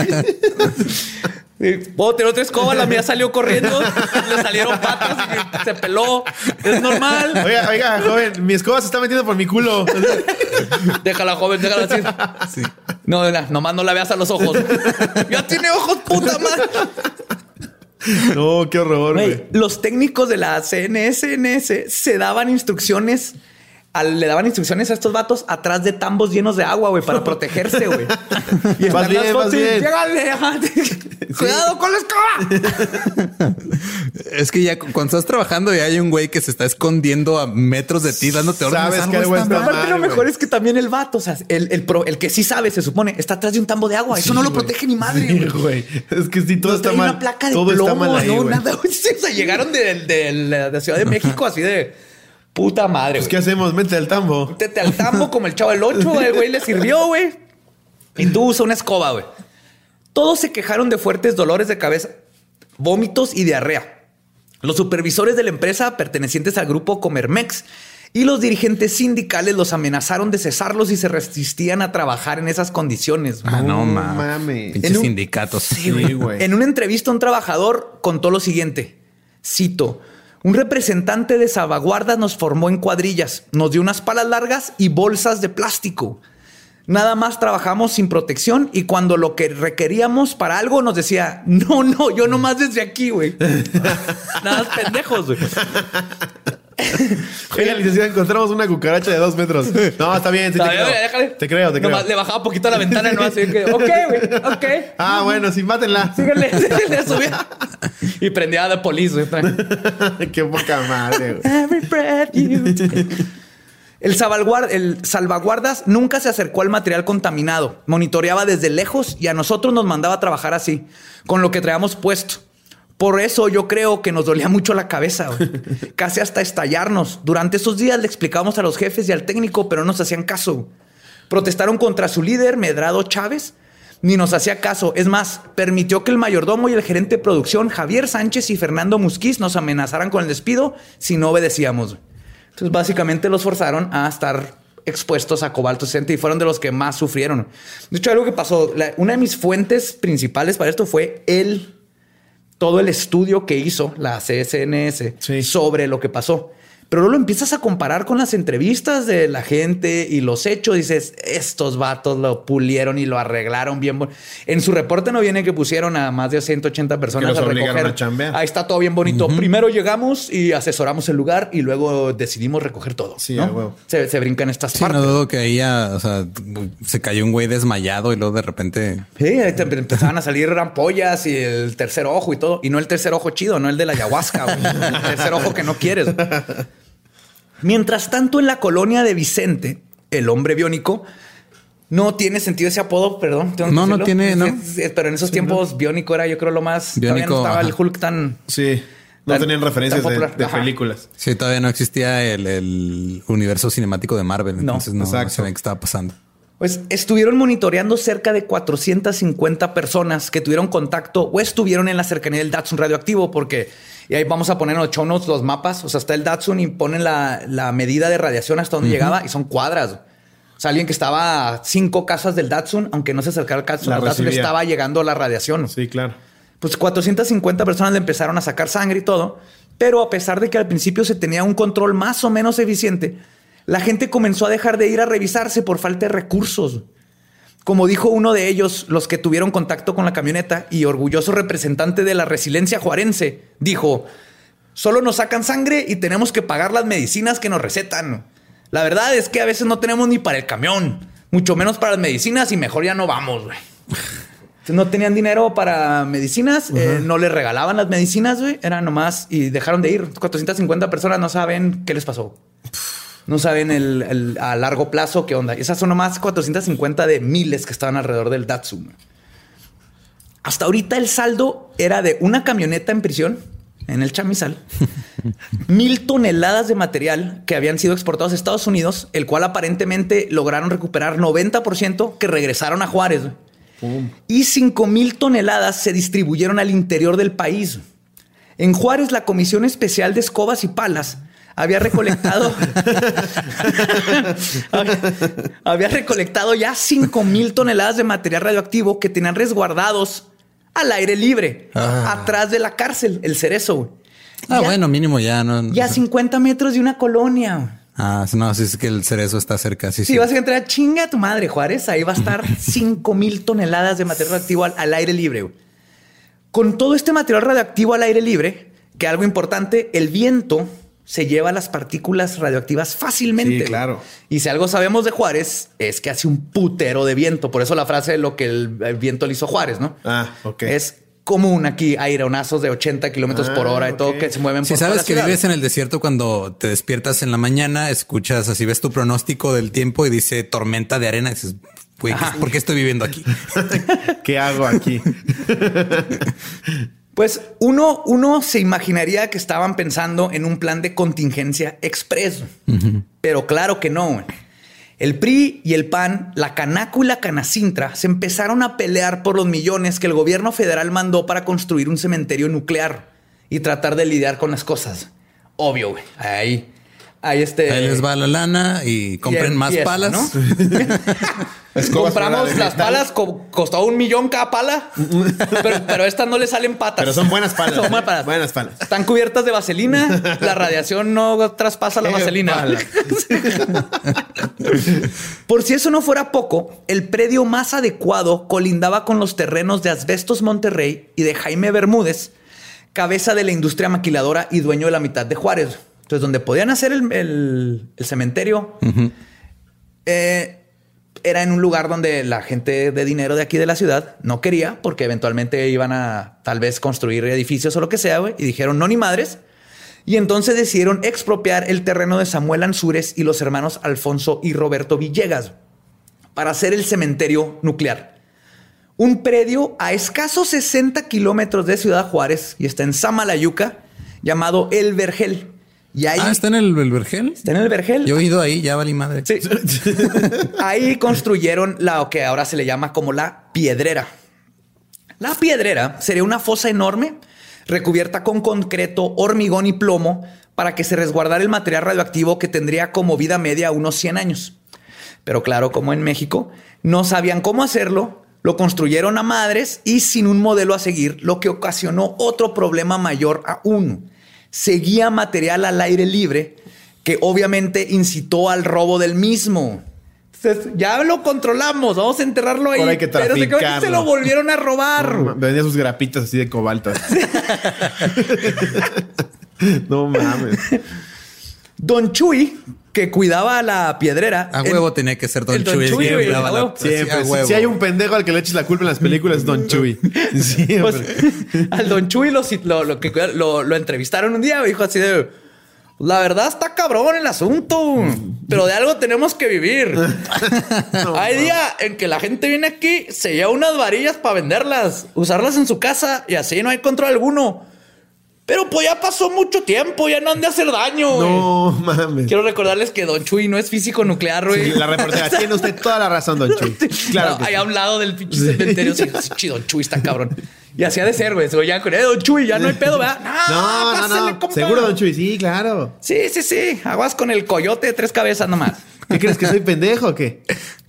Puedo tener otra escoba, la mía salió corriendo, le salieron patas y se peló. Es normal. Oiga, oiga, joven, mi escoba se está metiendo por mi culo. Déjala, joven, déjala así. Sí. No, no, nomás no la veas a los ojos. Ya tiene ojos, puta madre. No, qué horror, Güey, güey. los técnicos de la C N S N S se daban instrucciones, al- le daban instrucciones a estos vatos atrás de tambos llenos de agua, güey, para protegerse, güey. Y Vas están bien, las vas fotos y, bien. llégale, ajá. Cuidado con la escoba. Es que ya cu- cuando estás trabajando y hay un güey que se está escondiendo a metros de ti dándote órdenes. Sabes algo que algo está está mal. Aparte, mal, lo mejor güey. es que también el vato, o sea, el, el, pro- el que sí sabe, se supone, está atrás de un tambo de agua. Eso Sí, no lo güey. protege ni madre, Sí, güey. güey. Es que sí, todo No está trae mal. una placa de todo plomo, está mal ahí, no, güey. nada. güey. Sí, o sea, llegaron de, de, de, de Ciudad de México así de puta madre, Pues, güey. ¿qué hacemos? Mente al tambo. Métete al tambo como el Chavo del ocho, el güey le sirvió, güey. Y tú usa una escoba, güey. Todos se quejaron de fuertes dolores de cabeza, vómitos y diarrea. Los supervisores de la empresa pertenecientes al grupo Comermex y los dirigentes sindicales los amenazaron de cesarlos si se resistían a trabajar en esas condiciones. güey. Ah, no, No ma. mames. Pinches En un- sindicatos. Sí, güey. En una entrevista, un trabajador contó lo siguiente. Cito. Un representante de salvaguardas nos formó en cuadrillas, nos dio unas palas largas y bolsas de plástico. Nada más trabajamos sin protección y cuando lo que requeríamos para algo nos decía, no, no, yo nomás desde aquí, güey. Nada más pendejos, güey. Oiga, licenciado, encontramos una cucaracha de dos metros. No, está bien, sí te Está bien, creo. déjale. Te creo, te creo. Nomás le bajaba poquito a la ventana y no así que, ok, güey, ok. Ah, bueno, sí, mátenla. Síguele, síguele, subía. Y prendía de polis, güey. Qué poca madre, güey. Every breath you take. El, salvaguard- el salvaguardas nunca se acercó al material contaminado. Monitoreaba desde lejos y a nosotros nos mandaba a trabajar así, con lo que traíamos puesto. Por eso yo creo que nos dolía mucho la cabeza, güey. Casi hasta estallarnos. Durante esos días le explicábamos a los jefes y al técnico, pero no nos hacían caso. Protestaron contra su líder, Medrado Chávez, ni nos hacía caso. Es más, permitió que el mayordomo y el gerente de producción, Javier Sánchez y Fernando Musquiz, nos amenazaran con el despido si no obedecíamos. Entonces, básicamente los forzaron a estar expuestos a cobalto sesenta y fueron de los que más sufrieron. De hecho, algo que pasó, la- una de mis fuentes principales para esto fue el, todo el estudio que hizo la C S N S Sí. sobre lo que pasó. Pero luego lo empiezas a comparar con las entrevistas de la gente y los hechos. Dices, estos vatos lo pulieron y lo arreglaron bien. bon-". En su reporte no viene que pusieron a más de ciento ochenta personas Que los a obligaron recoger. a chambear. Ahí está todo bien bonito. Primero llegamos y asesoramos el lugar y luego decidimos recoger todo. Sí, ¿no? a huevo. se, se brincan estas Sí, partes. no dudo que ahí ya, o sea, se cayó un güey desmayado y luego de repente... Sí, ahí te empezaban a salir ampollas y el tercer ojo y todo. Y no el tercer ojo chido, no el de la ayahuasca. güey. El tercer ojo que no quieres. Mientras tanto, en la colonia de Vicente, el hombre biónico, no tiene sentido ese apodo, perdón. tengo que No, no decirlo. tiene, ¿no? Es- es- Pero en esos tiempos, biónico era, yo creo, lo más. Todavía Biónico, no estaba ajá. el Hulk tan. Sí. No Tan- tenían referencias tan de, popular. de Ajá. películas. Sí, todavía no existía el, el universo cinemático de Marvel. No, Entonces no, no exacto. sabían qué estaba pasando. Pues estuvieron monitoreando cerca de cuatrocientas cincuenta personas que tuvieron contacto o estuvieron en la cercanía del Datsun radioactivo, porque y ahí vamos a poner en los show notes los mapas. O sea, está el Datsun y ponen la, la medida de radiación hasta donde llegaba y son cuadras. O sea, alguien que estaba a cinco casas del Datsun, aunque no se acercara al Datsun, La al Datsun le recibía. estaba llegando la radiación. Sí, claro. Pues cuatrocientas cincuenta personas le empezaron a sacar sangre y todo, pero a pesar de que al principio se tenía un control más o menos eficiente, la gente comenzó a dejar de ir a revisarse por falta de recursos. Como dijo uno de ellos, los que tuvieron contacto con la camioneta y orgulloso representante de la resiliencia juarense, dijo: solo nos sacan sangre y tenemos que pagar las medicinas que nos recetan. La verdad es que a veces no tenemos ni para el camión, mucho menos para las medicinas y mejor ya no vamos, güey. No tenían dinero para medicinas, uh-huh. eh, no les regalaban las medicinas, güey. Era nomás y dejaron de ir. cuatrocientas cincuenta personas no saben qué les pasó. No saben el, el, a largo plazo qué onda. Y esas son nomás cuatrocientas cincuenta de miles que estaban alrededor del Datsun. Hasta ahorita el saldo era de una camioneta en prisión, en el chamizal, mil toneladas de material que habían sido exportados a Estados Unidos, el cual aparentemente lograron recuperar noventa por ciento que regresaron a Juárez. Um. Y cinco mil toneladas se distribuyeron al interior del país. En Juárez, la Comisión Especial de Escobas y Palas había recolectado había, había recolectado ya cinco mil toneladas de material radioactivo que tenían resguardados al aire libre, ah. atrás de la cárcel, el Cerezo. Güey. Ah, ya, bueno, mínimo ya no. Ya cincuenta metros de una colonia. Ah, no, sí es que el Cerezo está cerca. Sí, sí, sí. Vas a entrar, chinga a tu madre, Juárez. Ahí va a estar cinco mil toneladas de material radioactivo al, al aire libre. Güey. Con todo este material radioactivo al aire libre, que algo importante, el viento se lleva las partículas radioactivas fácilmente. Sí, claro. Y si algo sabemos de Juárez, es que hace un putero de viento. Por eso la frase de lo que el, el viento le hizo a Juárez, ¿no? Ah, ok. Es común aquí, aironazos de ochenta kilómetros ah, por hora y okay. todo que se mueven si por sabes la que ciudad. Vives en el desierto, cuando te despiertas en la mañana, escuchas así, ves tu pronóstico del tiempo y dice tormenta de arena. Y dices, güey, ¿por qué estoy viviendo aquí? ¿Qué hago aquí? Pues uno, uno se imaginaría que estaban pensando en un plan de contingencia expreso, uh-huh. pero claro que no. El P R I y el P A N, la Canaco y la Canacintra se empezaron a pelear por los millones que el gobierno federal mandó para construir un cementerio nuclear y tratar de lidiar con las cosas. Obvio, güey. Ahí, ahí este. Ahí les va la lana y compren y más empieza, palas, ¿no? Compramos las palas, co costó un millón cada pala, pero, pero estas no le salen patas. Pero son buenas palas. Son buenas palas. Buenas palas. Están cubiertas de vaselina. La radiación no traspasa la vaselina. Por si eso no fuera poco, el predio más adecuado colindaba con los terrenos de Asbestos Monterrey y de Jaime Bermúdez, cabeza de la industria maquiladora y dueño de la mitad de Juárez. Entonces, donde podían hacer el, el, el cementerio, uh-huh. eh, era en un lugar donde la gente de dinero de aquí de la ciudad no quería, porque eventualmente iban a tal vez construir edificios o lo que sea, güey, y dijeron no ni madres. Y entonces decidieron expropiar el terreno de Samuel Ansúrez y los hermanos Alfonso y Roberto Villegas para hacer el cementerio nuclear. Un predio a escasos sesenta kilómetros de Ciudad Juárez y está en Samalayuca, llamado El Vergel. Y ahí, ah, ¿está en el, el Vergel? Está en el Vergel. Yo he ido ahí, ya valí madre. Sí. Ahí construyeron lo que ahora se le llama como la Piedrera. La Piedrera sería una fosa enorme recubierta con concreto, hormigón y plomo para que se resguardara el material radioactivo que tendría como vida media unos cien años. Pero claro, como en México, no sabían cómo hacerlo, lo construyeron a madres y sin un modelo a seguir, lo que ocasionó otro problema mayor aún. Seguía material al aire libre que obviamente incitó al robo del mismo. Entonces, ya lo controlamos, vamos a enterrarlo ahí. Hay que pero se, que se lo volvieron a robar. No, venía sus grapitas así de cobalto. No mames. Don Chuy, que cuidaba la Piedrera. A huevo el, tenía que ser Don Chuy. Chuy siempre, la, siempre. Si, si hay un pendejo al que le eches la culpa en las películas, es Don Chuy. Siempre. Pues, al Don Chuy lo, lo, lo, que, lo, lo entrevistaron un día. Dijo así de... La verdad está cabrón el asunto, pero de algo tenemos que vivir. No, hay no. día en que la gente viene aquí, se lleva unas varillas para venderlas, usarlas en su casa y así no hay control alguno. Pero pues ya pasó mucho tiempo, ya no han de hacer daño. No, wey. Mames. Quiero recordarles que Don Chuy no es físico nuclear, güey. Sí, la reportera, tiene usted toda la razón, Don Chuy. Claro. No, hay a un lado del pinche cementerio. Sí, sí, Don Chuy está cabrón. Y así ha de ser, güey. Se ya con eh, Don Chuy, ya no hay pedo, ¿verdad? No, no, no. no. Seguro, Don Chuy, sí, claro. Sí, sí, sí. Aguas con el coyote de tres cabezas nomás. ¿Qué crees que soy pendejo o qué?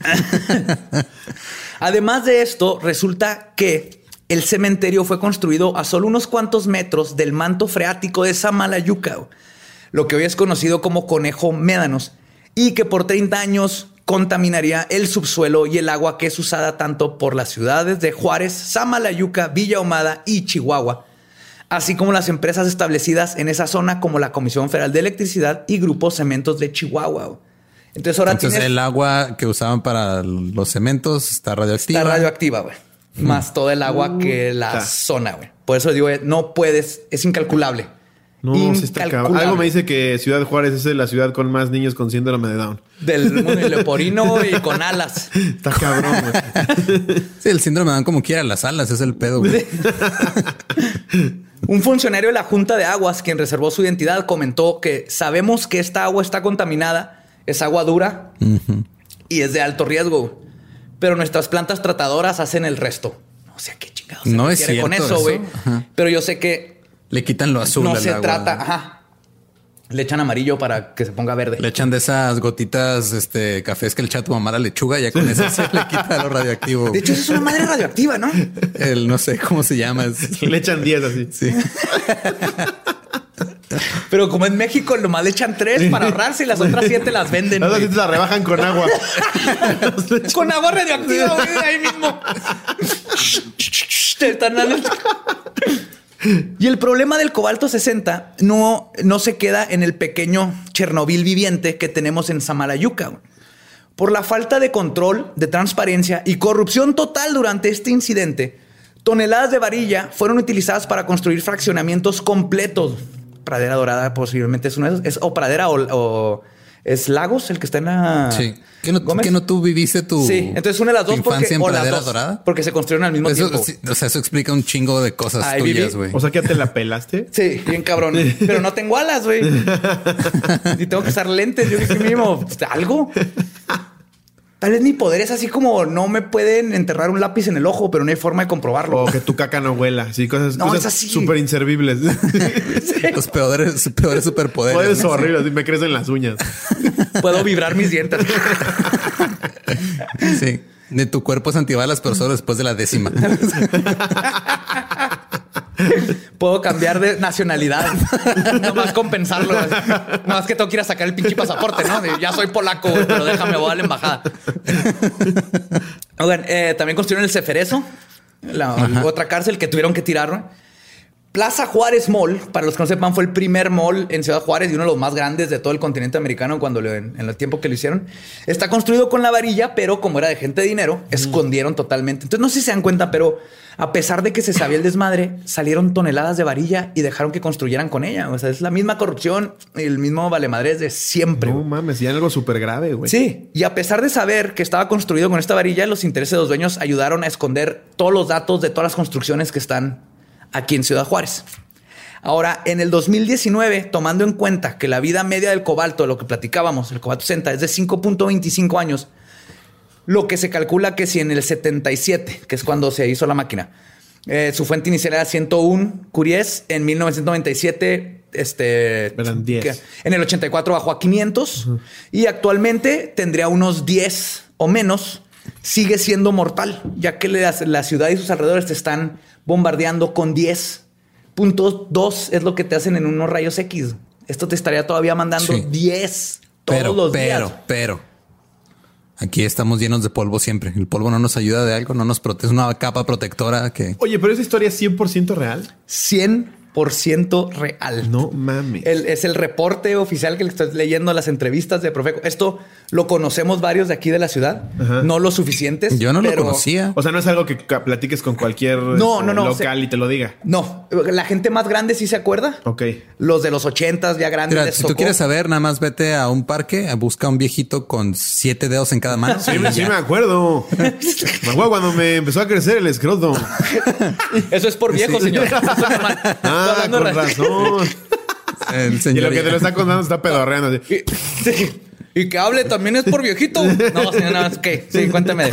Además de esto, resulta que el cementerio fue construido a solo unos cuantos metros del manto freático de Samalayuca, lo que hoy es conocido como Conejo Médanos, y que por treinta años contaminaría el subsuelo y el agua que es usada tanto por las ciudades de Juárez, Samalayuca, Villa Ahumada y Chihuahua, así como las empresas establecidas en esa zona como la Comisión Federal de Electricidad y Grupo Cementos de Chihuahua. Entonces ahora Entonces tienes... el agua que usaban para los cementos está radioactiva. Está radioactiva, güey. Hmm. Más todo el agua que la ah. zona, güey. Por eso digo, no puedes, es incalculable. No, se está acabando. Algo me dice que Ciudad Juárez es la ciudad con más niños con síndrome de Down. Del mundo leporino y con alas. Está cabrón, güey. Sí, el síndrome de Down como quiera, las alas, es el pedo, güey. Un funcionario de la Junta de Aguas, quien reservó su identidad, comentó que sabemos que esta agua está contaminada, es agua dura uh-huh. y es de alto riesgo, pero nuestras plantas tratadoras hacen el resto. No sé qué chingados se no es quiere cierto con eso, güey. Pero yo sé que le quitan lo azul no al se agua. trata, ajá. Le echan amarillo para que se ponga verde. Le echan de esas gotitas, este, cafés que le echa a tu mamá a la lechuga y ya con eso se le quita lo radioactivo. De hecho, eso es una madre radioactiva, ¿no? El no sé cómo se llama. Es... Le echan diez así. Sí. Pero como en México nomás le echan tres para ahorrarse y las otras siete las venden. Las otras las rebajan con agua. Con agua radioactiva, güey, ahí mismo. Te están dando... Y el problema del cobalto sesenta no, no se queda en el pequeño Chernobyl viviente que tenemos en Samalayuca. Por la falta de control, de transparencia y corrupción total durante este incidente, toneladas de varilla fueron utilizadas para construir fraccionamientos completos. Pradera Dorada posiblemente es una de esas. Es, o Pradera o, o es Lagos, el que está en la... Sí. ¿Que no, ¿Que no tú viviste tu Sí, entonces una de las dos porque, en o Pradera las dos, Dorada? Porque se construyeron al mismo eso, tiempo. Sí, o sea, eso explica un chingo de cosas Ahí tuyas, güey. O sea, que ya te la pelaste. Sí, bien cabrón. Pero no tengo alas, güey. Y tengo que usar lentes. Yo dije mismo, ¿algo? Tal vez mi poder es así como no me pueden enterrar un lápiz en el ojo, pero no hay forma de comprobarlo. O que tu caca no huela. Sí, cosas, no, cosas súper inservibles. Sí. Los peores, peores superpoderes. Poderes horribles. Y me crecen las uñas. Puedo vibrar mis dientes. Sí. De tu cuerpo es antibalas, pero solo después de la décima. Puedo cambiar de nacionalidad. Nomás compensarlo. Nomás que tengo que ir a sacar el pinche pasaporte, ¿no? Ya soy polaco, pero déjame, voy a la embajada. Oigan, eh, también construyeron el Ceferezo, la Ajá. otra cárcel que tuvieron que tirar, ¿no? Plaza Juárez Mall, para los que no sepan, fue el primer mall en Ciudad Juárez y uno de los más grandes de todo el continente americano cuando lo, en, en el tiempo que lo hicieron. Está construido con la varilla, pero como era de gente de dinero, mm. escondieron totalmente. Entonces no sé si se dan cuenta, pero a pesar de que se sabía el desmadre, salieron toneladas de varilla y dejaron que construyeran con ella. O sea, es la misma corrupción y el mismo valemadrez de siempre. No mames, ya algo súper grave, güey. Sí, y a pesar de saber que estaba construido con esta varilla, los intereses de los dueños ayudaron a esconder todos los datos de todas las construcciones que están aquí en Ciudad Juárez. Ahora, en el dos mil diecinueve, tomando en cuenta que la vida media del cobalto, lo que platicábamos, el cobalto sesenta, es de cinco punto veinticinco años, lo que se calcula que si en el setenta y siete, que es cuando se hizo la máquina, eh, su fuente inicial era ciento uno curies, en mil novecientos noventa y siete, este, eran diez. En el ochenta y cuatro bajó a quinientos uh-huh. y actualmente tendría unos diez o menos. Sigue siendo mortal, ya que la, la ciudad y sus alrededores te están bombardeando con diez punto dos es lo que te hacen en unos rayos X. Esto te estaría todavía mandando sí. diez todos pero, los pero, días. Pero, pero aquí estamos llenos de polvo siempre. El polvo no nos ayuda de algo, no nos protege, una capa protectora que... Oye, pero esa historia es cien por ciento real. cien por ciento real. No mames. El, es el reporte oficial que le estoy leyendo, las entrevistas de Profeco. Esto lo conocemos varios de aquí de la ciudad. Ajá. No lo suficientes. Yo no pero... lo conocía. O sea, no es algo que platiques con cualquier no, este, no, no, local se... y te lo diga. No. La gente más grande sí se acuerda. Ok. Los de los ochentas ya grandes. Mira, les si tocó. tú quieres saber, nada más vete a un parque, busca a un viejito con siete dedos en cada mano. Sí, sí me acuerdo. Me acuerdo cuando me empezó a crecer el escroto. Eso es por viejo, sí. señor. Eso es normal. Ah, con razón. El señor y lo que te lo está contando está pedorreando. Así. Y, sí. y que hable también es por viejito. No, señor, no, ¿qué? Sí, cuéntame.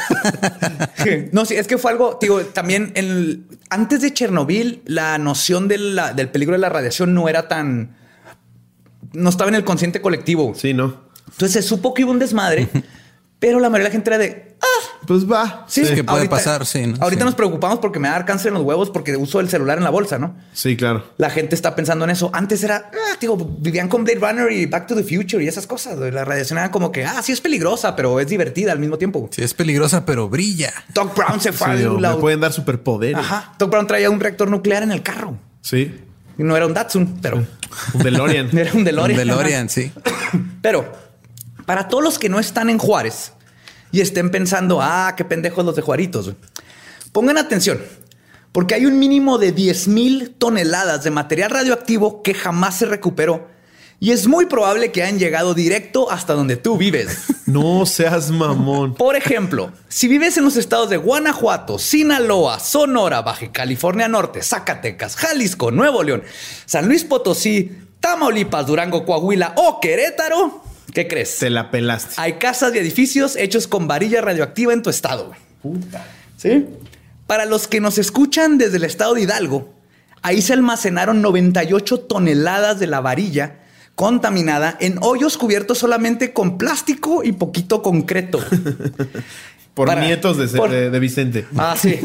No, sí, es que fue algo, digo, también el, antes de Chernobyl, la noción de la, del peligro de la radiación no era tan... No estaba en el consciente colectivo. Sí, ¿no? Entonces se supo que hubo un desmadre, pero la mayoría de la gente era de... Ah, pues va. Sí, es que puede ahorita, pasar, sí. ¿no? Ahorita sí. nos preocupamos porque me va a dar cáncer en los huevos porque uso el celular en la bolsa, ¿no? Sí, claro. La gente está pensando en eso. Antes era, ah, digo, vivían con Blade Runner y Back to the Future y esas cosas. La radiación era como que, ah, sí es peligrosa, pero es divertida al mismo tiempo. Sí es peligrosa, pero brilla. Doc Brown se fue sí, a un lado. Me pueden dar superpoderes. Ajá. Doc Brown traía un reactor nuclear en el carro. Sí. Y no era un Datsun, pero... Un DeLorean. Era un DeLorean. Un DeLorean, sí. Pero para todos los que no están en Juárez y estén pensando, ah, qué pendejos los de Juaritos, pongan atención, porque hay un mínimo de diez mil toneladas de material radioactivo que jamás se recuperó y es muy probable que hayan llegado directo hasta donde tú vives. No seas mamón. Por ejemplo, si vives en los estados de Guanajuato, Sinaloa, Sonora, Baja California Norte, Zacatecas, Jalisco, Nuevo León, San Luis Potosí, Tamaulipas, Durango, Coahuila o Querétaro, ¿qué crees? Te la pelaste. Hay casas y edificios hechos con varilla radioactiva en tu estado. Puta. ¿Sí? Para los que nos escuchan desde el estado de Hidalgo, ahí se almacenaron noventa y ocho toneladas de la varilla contaminada en hoyos cubiertos solamente con plástico y poquito concreto. Por Para, nietos de, por, de, de Vicente. Ah, sí.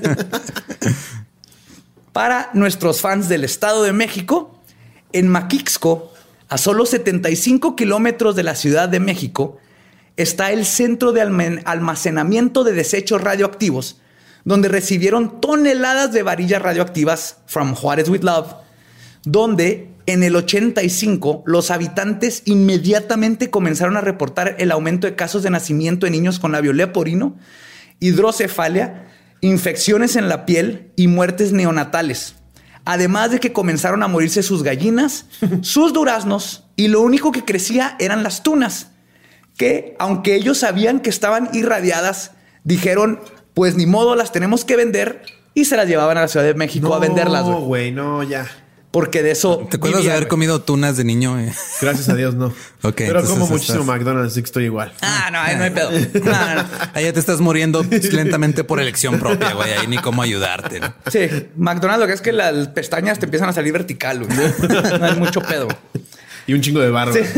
Para nuestros fans del Estado de México, en Maquixco, a solo setenta y cinco kilómetros de la Ciudad de México, está el Centro de Almacenamiento de Desechos Radioactivos, donde recibieron toneladas de varillas radioactivas from Juárez with Love, donde en el ochenta y cinco los habitantes inmediatamente comenzaron a reportar el aumento de casos de nacimiento de niños con labio leporino, hidrocefalia, infecciones en la piel y muertes neonatales. Además de que comenzaron a morirse sus gallinas, sus duraznos y lo único que crecía eran las tunas, que aunque ellos sabían que estaban irradiadas, dijeron, pues ni modo, las tenemos que vender y se las llevaban a la Ciudad de México no, a venderlas. No, güey, no, ya. Porque de eso... ¿Te acuerdas vivía, de haber wey. comido tunas de niño? Eh? Gracias a Dios, no. Okay, pero como muchísimo estás... McDonald's, sí que estoy igual. Ah, no, ahí no hay pedo. No, no. Ahí ya te estás muriendo lentamente por elección propia, güey. Ahí ni cómo ayudarte, ¿no? Sí, McDonald's lo que es que las pestañas te empiezan a salir vertical, güey. No hay mucho pedo. Y un chingo de barro. Sí.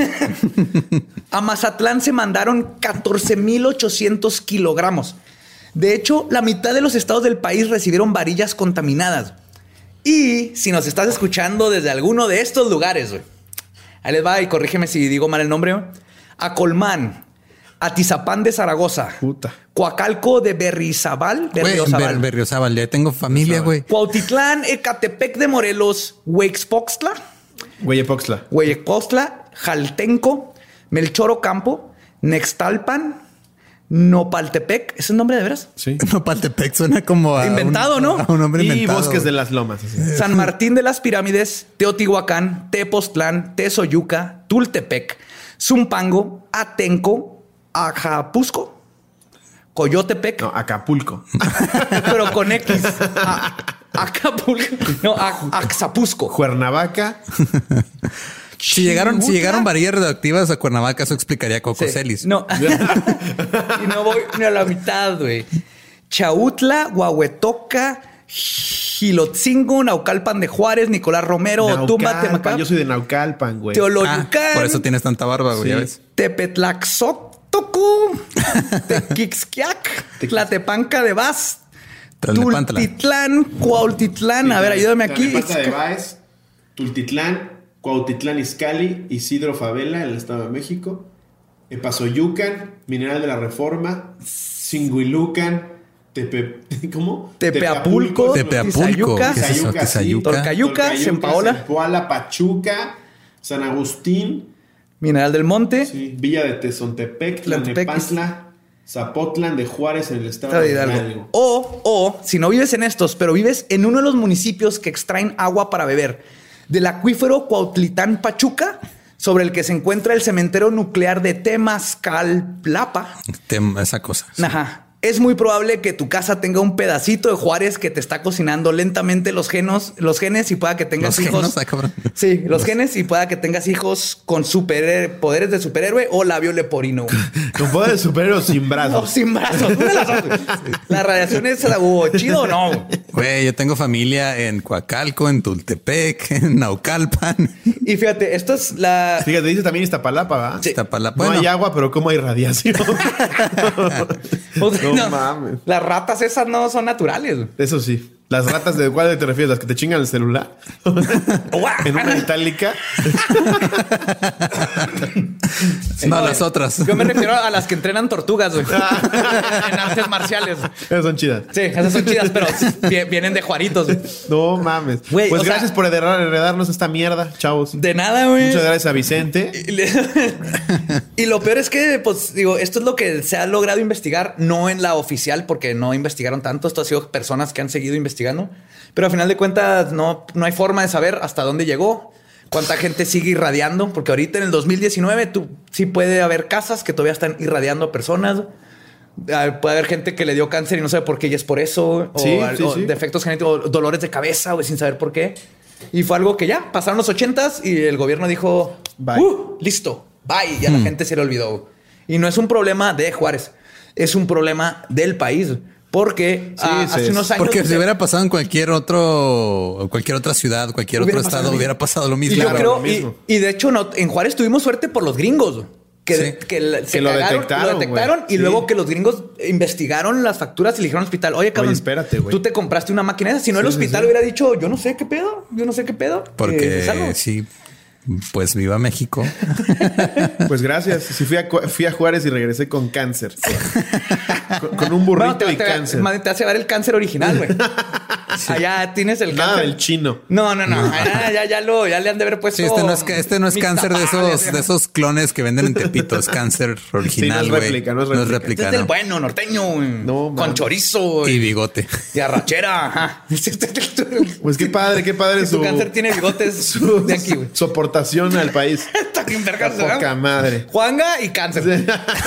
A Mazatlán se mandaron catorce mil ochocientos kilogramos. De hecho, la mitad de los estados del país recibieron varillas contaminadas. Y si nos estás escuchando desde alguno de estos lugares, güey, ahí les va y corrígeme si digo mal el nombre, güey. Acolmán, Atizapán de Zaragoza, Puta. Coacalco de Berriozábal, Berriozábal. Ber Berriozábal, ya tengo familia, güey. Cuautitlán, Ecatepec de Morelos, Huexpoxtla, Hueyepoxtla, Hueyepoxtla, Jaltenco, Melchor Ocampo, Nextalpan, Nopaltepec. ¿Es el nombre de veras? Sí. Nopaltepec suena como a inventado, un, ¿no? A un hombre y inventado. Bosques de las Lomas. Así. San Martín de las Pirámides, Teotihuacán, Tepoztlán, Tezoyuca, Tultepec, Zumpango, Atenco, Ajapusco, Coyotepec. No, Acapulco. Pero con X. A Acapulco. No, Axapusco. Cuernavaca. Si llegaron, si llegaron varillas radioactivas a Cuernavaca, eso explicaría Coco sí. Celis. No. Y no voy ni a la mitad, güey. Chautla, Huahuetoca, Gilotzingo, Naucalpan de Juárez, Nicolás Romero, Otumba, Temacán. Yo soy de Naucalpan, güey. Teoloyucán. Ah, por eso tienes tanta barba, güey. Sí. ¿Ya ves? Tepetlaxotocu, Tequixquiac, Tlatepanca de Vaz, Tultitlán, Cuautitlán. A ver, ayúdame aquí. Tlatepanca de Vaz, Tultitlán, Cuautitlán Izcalli, Isidro Favela, en el Estado de México, Epazoyucan, Mineral de la Reforma, Singuilucan, Tepe, ¿cómo? Tepeapulco, Tepeapulco, Tizayuca, Torcayuca, Sempaola, Zempoala, Pachuca, San Agustín, Mineral del Monte, sí, Villa de Tezontepec, Tlalnepantla, Zapotlán de Juárez en el Estado de Hidalgo. Hidalgo. O, o, si no vives en estos, pero vives en uno de los municipios que extraen agua para beber, del acuífero Cuautlitán Pachuca, sobre el que se encuentra el cementerio nuclear de Temazcalplapa. Tem esa cosa. Sí. Ajá. Es muy probable que tu casa tenga un pedacito de Juárez que te está cocinando lentamente los genos, los genes y pueda que tengas los hijos. Genos, ay, cabrón. Sí, los, los genes y pueda que tengas hijos con super poderes de superhéroe o labio leporino. Con poder de superhéroe sin brazos. No, sin brazos. La radiación es uh, chido o no. Güey, yo tengo familia en Coacalco, en Tultepec, en Naucalpan. Y fíjate, esto es la... Fíjate, dice también Iztapalapa, ¿va? Sí. Iztapalapa. No Bueno, hay agua, pero ¿cómo hay radiación? O sea, No no, mames. Las ratas esas no son naturales. Eso sí. Las ratas, ¿de cuál te refieres? ¿Las que te chingan el celular? En una itálica. no, las otras. Yo me refiero a las que entrenan tortugas, güey. En artes marciales. Esas son chidas. Sí, esas son chidas, pero vi- vienen de Juaritos. Güey. No mames. Güey, pues o gracias sea- por heredar- heredarnos esta mierda, chavos. De nada, güey. Muchas gracias a Vicente. Y, le- y lo peor es que, pues, digo, esto es lo que se ha logrado investigar, no en la oficial, porque no investigaron tanto. Esto ha sido personas que han seguido investigando. Pero al final de cuentas, no, no hay forma de saber hasta dónde llegó, cuánta gente sigue irradiando, porque ahorita en el dos mil diecinueve tú, sí puede haber casas que todavía están irradiando a personas. Ah, puede haber gente que le dio cáncer y no sabe por qué y es por eso. Sí, o, sí, o sí. defectos genéticos, o dolores de cabeza, güey, sin saber por qué. Y fue algo que ya pasaron los ochentas y el gobierno dijo, Bye. "Uh, listo, bye". Y a la Hmm. gente se le olvidó. Y no es un problema de Juárez, es un problema del país. Porque Sí, ah, sí, hace unos años... Porque si hubiera pasado en cualquier otro, cualquier otra ciudad, cualquier Hubiera otro pasado estado, lo hubiera mismo. pasado lo Y mismo. yo Claro, creo, lo mismo. y, y de hecho, no, en Juárez tuvimos suerte por los gringos. Que, Sí. que, la- se Que lo cagaron, detectaron, lo detectaron güey. y Sí. luego que los gringos investigaron las facturas y le dijeron al hospital, oye, cabrón, Oye, espérate, güey. tú te compraste una máquina esa. Si no, el Sí, sí, hospital sí. hubiera dicho, yo no sé qué pedo, yo no sé qué pedo. Eh, Porque salgo. sí, pues viva México. Pues gracias. Si fui a, Cu- fui a Juárez y regresé con cáncer. Con, con un burrito Bueno, te, y te- cáncer. más bien te hace ver el cáncer original, güey. Allá tienes el Nada cáncer. del chino. No, no, no. Allá, ya, ya, lo, ya le han de haber puesto. Sí, este no es, ca- este no es mis cáncer de tamales, esos, de esos clones que venden en Tepito. Es cáncer original, Sí, no es güey. réplica, no es réplica. Este es del bueno, norteño, güey. No, con mames. chorizo güey. Y bigote. y arrachera. Ajá. Pues qué padre, qué padre Su su, cáncer tiene bigotes su, de aquí, güey. su aportación al país. Está bien vergas, Poca ¿verdad? madre. Juanga y cáncer.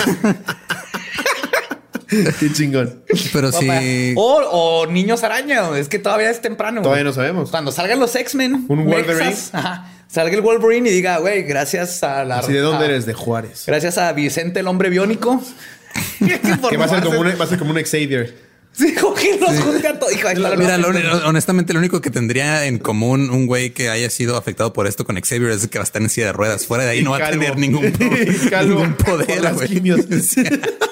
Qué chingón. Pero Papá. sí. O, o niños araña, güey. Es que todavía es temprano. güey. Todavía no sabemos. Cuando salgan los X-Men, Un Wolverine. mexas, ajá, salga el Wolverine y diga, güey, gracias a la. Así, ¿de dónde a- eres? De Juárez. Gracias a Vicente, el hombre biónico. Por Que va a ser no como hacer- un, va a ser como un Xavier. Sí, que los junte a todos. Hijo, ahí está la Mira, nueva- lo- honestamente, lo único que tendría en común un güey que haya sido afectado por esto con Xavier es que va a estar en silla de ruedas. Fuera de ahí Y no va a calvo. tener ningún, pro- Y calvo ningún por poder, las güey. quimios. Sí.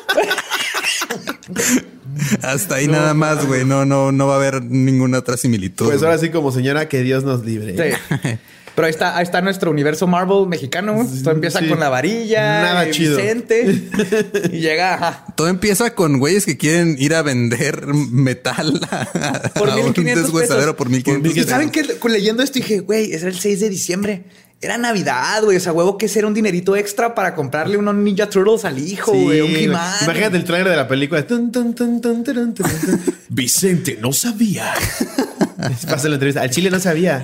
Hasta ahí nada más, güey. No, no, no va a haber ninguna otra similitud. Pues ahora güey. sí, como señora, que Dios nos libre. Sí. Pero ahí está, ahí está nuestro universo Marvel mexicano. Esto empieza Sí. con la varilla, Nada eh, chido. Vicente y llega ajá, Todo empieza con güeyes que quieren ir a vender metal a, por a mil un quinientos deshuesadero pesos. por mil quinientos Y pesos. saben que leyendo esto dije, güey, era el seis de diciembre. Era Navidad, güey. O sea, huevo que ser un dinerito extra para comprarle unos Ninja Turtles al hijo, Sí, güey. Un güey. He-Man. Imagínate el trailer de la película. Tun, tun, tun, tun, tun, tun, tun. Vicente no sabía. Pasa la entrevista. Al chile no sabía.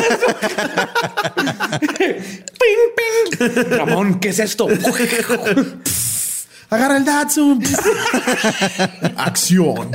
¡Ping, ping! Ramón, ¿qué es esto? Agarra el Datsun. Acción.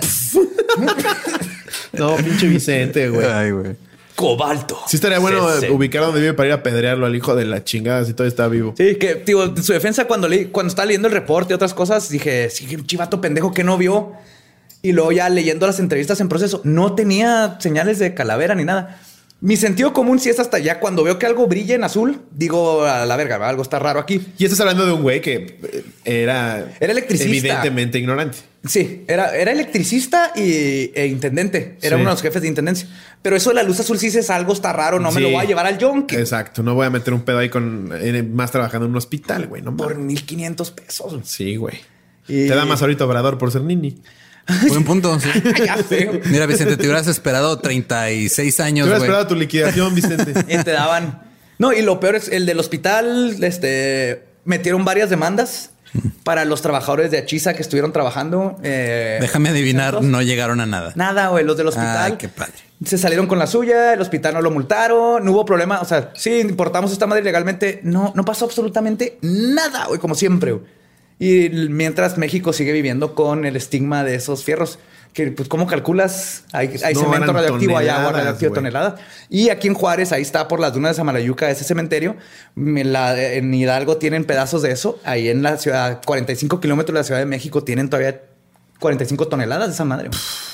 No, pinche Vicente, güey. Ay, güey. Cobalto. Sí estaría bueno Sí, sí. ubicar donde vive para ir a pedrearlo al hijo de la chingada si todavía está vivo. Sí, que, digo, en su defensa, cuando, leí, cuando estaba leyendo el reporte y otras cosas, dije, sí, qué chivato pendejo que no vio. Y luego ya leyendo las entrevistas en proceso, no tenía señales de calavera ni nada. Mi sentido común sí es hasta ya cuando veo que algo brilla en azul, digo, a la verga, algo está raro aquí. Y estás hablando de un güey que eh, era... Era electricista. Evidentemente ignorante. Sí, era, era electricista y, e intendente. Era Sí. uno de los jefes de intendencia. Pero eso de la luz azul sí dices algo está raro, no me Sí. lo voy a llevar al yonke. Exacto. No voy a meter un pedo ahí con... eh, más trabajando en un hospital, güey. No Por mames. mil quinientos pesos. Sí, güey. Y- Te da más ahorita Obrador por ser nini. Buen punto. Sí. Ya sé. Mira, Vicente, te hubieras esperado treinta y seis Te años, hubiera güey. esperado tu liquidación, Vicente. Y te daban. No, y lo peor es el del hospital. Este metieron varias demandas para los trabajadores de Achisa que estuvieron trabajando. eh, Déjame adivinar, juntos. no llegaron a nada. Nada, güey. Los del hospital. Ay, qué padre. Se salieron con la suya, el hospital no lo multaron, no hubo problema. O sea, sí, importamos esta madre legalmente. No, no pasó absolutamente nada, güey, como siempre. Güey. Y mientras México sigue viviendo con el estigma de esos fierros. que pues cómo calculas, hay, hay No, cemento eran radioactivo, hay agua toneladas, radioactiva, güey. toneladas. Y aquí en Juárez, ahí está por las dunas de Samalayuca, ese cementerio. En, la, en Hidalgo tienen pedazos de eso. Ahí en la ciudad, cuarenta y cinco kilómetros de la Ciudad de México, tienen todavía cuarenta y cinco toneladas de esa madre.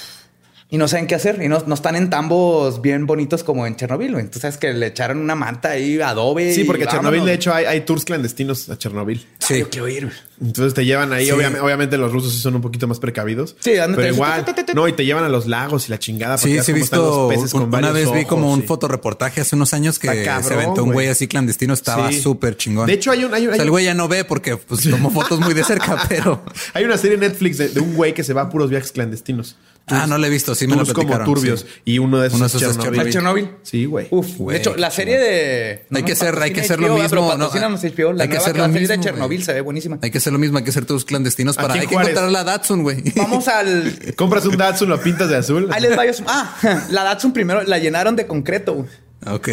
Y no saben qué hacer. Y no, no están en tambos bien bonitos como en Chernobyl. Güey. Tú sabes que le echaron una manta ahí, adobe. Sí, porque y a Chernobyl, vámonos. de hecho, hay, hay tours clandestinos a Chernobyl. Sí. Yo quiero ir. Entonces te llevan ahí. Sí. Obviamente, obviamente los rusos sí son un poquito más precavidos. Sí, ándate. pero igual. No, y te llevan a los lagos y la chingada. para que Sí, veas sí, he cómo están visto. los peces con Una varios vez vi ojos, como un sí. fotorreportaje hace unos años que Está cabrón, se aventó un güey. güey así clandestino. Estaba Sí. súper chingón. De hecho, hay un... Hay un, O hay sea, el un- güey ya no ve porque pues, tomó fotos muy de cerca, pero. hay una serie en Netflix de, de un güey que se va a puros viajes clandestinos. Ah, no lo he visto. Sí, me lo Tours como platicaron. turbios. sí. Y uno de esos Uno es de esos es Chernobyl. ¿A Chernobyl? Sí, güey. Uf, Güey, de hecho, la qué serie de... Hay que nos hacer- hay que hacer lo patrocina H B O, mismo, pero ¿no? patrocínanos H B O. La Hay que nueva hacer que va a lo salir de mismo, Chernobyl güey. se ve buenísima. Hay que hacer lo mismo, hay que hacer tus clandestinos para. Aquí en Hay que Juárez. encontrar la Datsun, güey. Vamos al... Compras un Datsun, lo pintas de azul. Ahí les va yo. Ah, la Datsun primero la llenaron de concreto. Güey. Ok.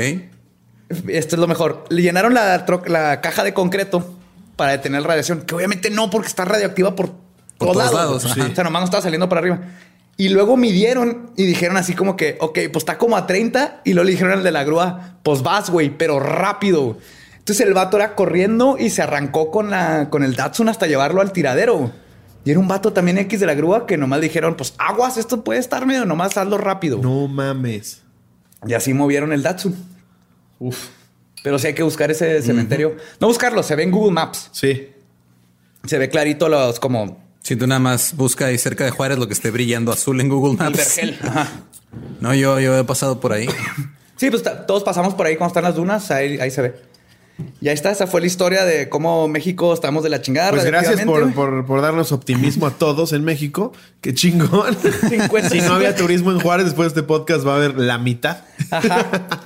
Esto es lo mejor. Le llenaron la, tro- la caja de concreto para detener radiación, que obviamente no, porque está radioactiva por, Por todos todos lados. lados, güey. ajá. O sea, nomás no estaba saliendo para arriba. Y luego midieron y dijeron así como que, ok, pues está como a treinta. Y luego le dijeron al de la grúa, pues vas, güey, pero rápido. Entonces el vato era corriendo y se arrancó con, la, con el Datsun hasta llevarlo al tiradero. Y era un vato también X de la grúa que nomás dijeron, pues aguas, esto puede estar medio, nomás hazlo rápido. No mames. Y así movieron el Datsun. Uf. Pero sí hay que buscar ese cementerio. No buscarlo, se ve en Google Maps. Sí. Se ve clarito los como Si tú nada más busca ahí cerca de Juárez lo que esté brillando azul en Google el Maps. vergel. Ajá. No, yo, yo he pasado por ahí. Sí, pues ta- todos pasamos por ahí cuando están las dunas. Ahí, ahí se ve. Y ahí está. Esa fue la historia de cómo México estamos de la chingada. Pues gracias por, radioactivamente, por, por darnos optimismo a todos en México. Qué chingón. cincuenta. Si no había turismo en Juárez, después de este podcast va a haber la mitad. Ajá.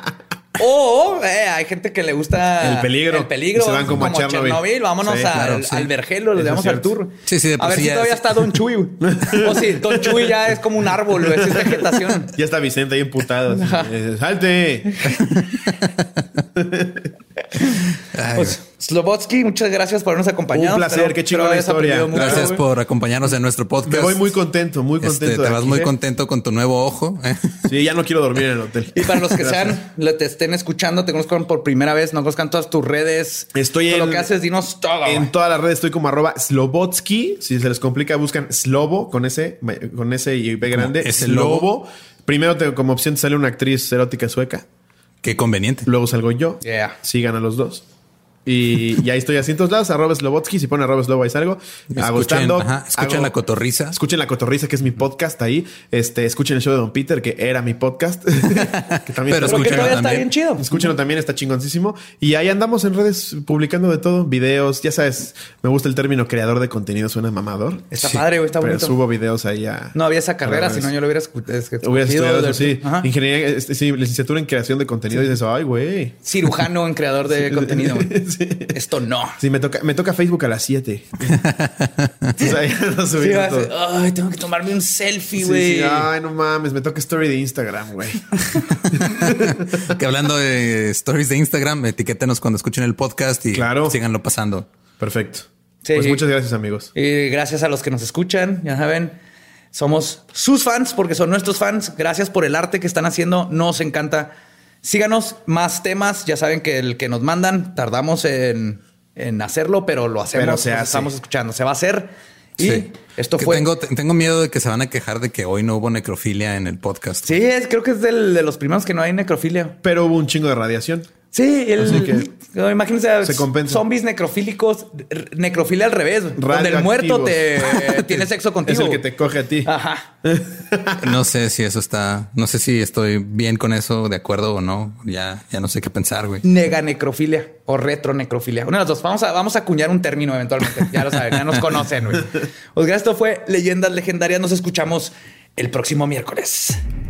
O eh, hay gente que le gusta El peligro. El peligro. Y se van como a Chernobyl. Vámonos Sí, al, claro, sí. al vergelo, le Eso damos es al cierto. tour. Sí, sí, de A por ver sí si ya todavía es- está Don Chuy. güey. O si Don Chuy ya es como un árbol, güey, es vegetación. Ya está Vicente ahí emputado. así. Eh, ¡Salte! Ay, Pues, Slobotsky, muchas gracias por habernos acompañado. Un placer, Espero- qué chingona espero hayas historia. aprendido mucho, gracias güey. por acompañarnos en nuestro podcast. Me voy muy contento, muy contento. Este, te de vas aquí, muy ¿eh? contento con tu nuevo ojo. ¿eh? Sí, ya no quiero dormir en el hotel. Y para los que Gracias. sean, le- te estén escuchando, te conozcan por primera vez, no conozcan todas tus redes. Estoy todo en- lo que haces, dinos todo. En güey. todas las redes estoy como arroba Slobotsky. Si se les complica, buscan Slobo con ese, con ese y B grande. ese Slobo. lobo. Primero te- como opción te sale una actriz erótica sueca. Qué conveniente. Luego salgo yo. Yeah. Sigan a los dos. Y, y ahí estoy así en todos lados. Arroba Slobotsky. Si ponen arroba Slobo ahí salgo. Escuchen, Agustando. ajá, escuchen hago- La Cotorriza. Escuchen La Cotorriza, que es mi podcast ahí. Este, escuchen el show de Don Peter, que era mi podcast. que también Pero está- Porque escúchenlo todavía está también. bien chido. Escúchenlo también, está chingoncísimo. Y ahí andamos en redes publicando de todo, videos. Ya sabes, me gusta el término creador de contenido, suena mamador. Está Sí, padre, güey, está Pero bonito. subo videos ahí a. No había esa carrera, a las si no redes. yo lo hubiera escu- es- escogido. Hubieras estudiado eso, sí. Ajá. Ingeniería, este, sí, licenciatura en creación de contenido. Y dices, ay, güey. Cirujano en creador de contenido. güey. Sí. Esto no. Sí, me toca, me toca Facebook a las siete. Entonces ahí ando Sí, subiendo vas a- todo. ay, tengo que tomarme un selfie, Sí, güey. sí, ay, no mames, me toca story de Instagram, güey. Que hablando de stories de Instagram, etiquétenos cuando escuchen el podcast y Claro. síganlo pasando. Perfecto. Sí. Pues muchas gracias, amigos. Y gracias a los que nos escuchan, ya saben, somos sus fans porque son nuestros fans. Gracias por el arte que están haciendo, nos encanta. Síganos, más temas, ya saben que el que nos mandan, tardamos en, en hacerlo, pero lo hacemos, Pero se nos hace. estamos escuchando, se va a hacer. Y Sí. esto Que fue... Tengo, tengo miedo de que se van a quejar de que hoy no hubo necrofilia en el podcast. Sí, es, creo que es del- de los primeros que no hay necrofilia. Pero hubo un chingo de radiación. Sí, el, Así que no, imagínense se compensa. zombies necrofílicos, r- necrofilia al revés, donde el muerto te tiene sexo contigo. Es el que te coge a ti. Ajá. No sé si eso está, no sé si estoy bien con eso, de acuerdo o no. Ya, ya no sé qué pensar, güey. Neganecrofilia o retronecrofilia. Una de las dos. Vamos a, vamos a acuñar un término eventualmente. Ya lo saben, ya nos conocen, güey. Pues gracias, esto fue Leyendas Legendarias. Nos escuchamos el próximo miércoles.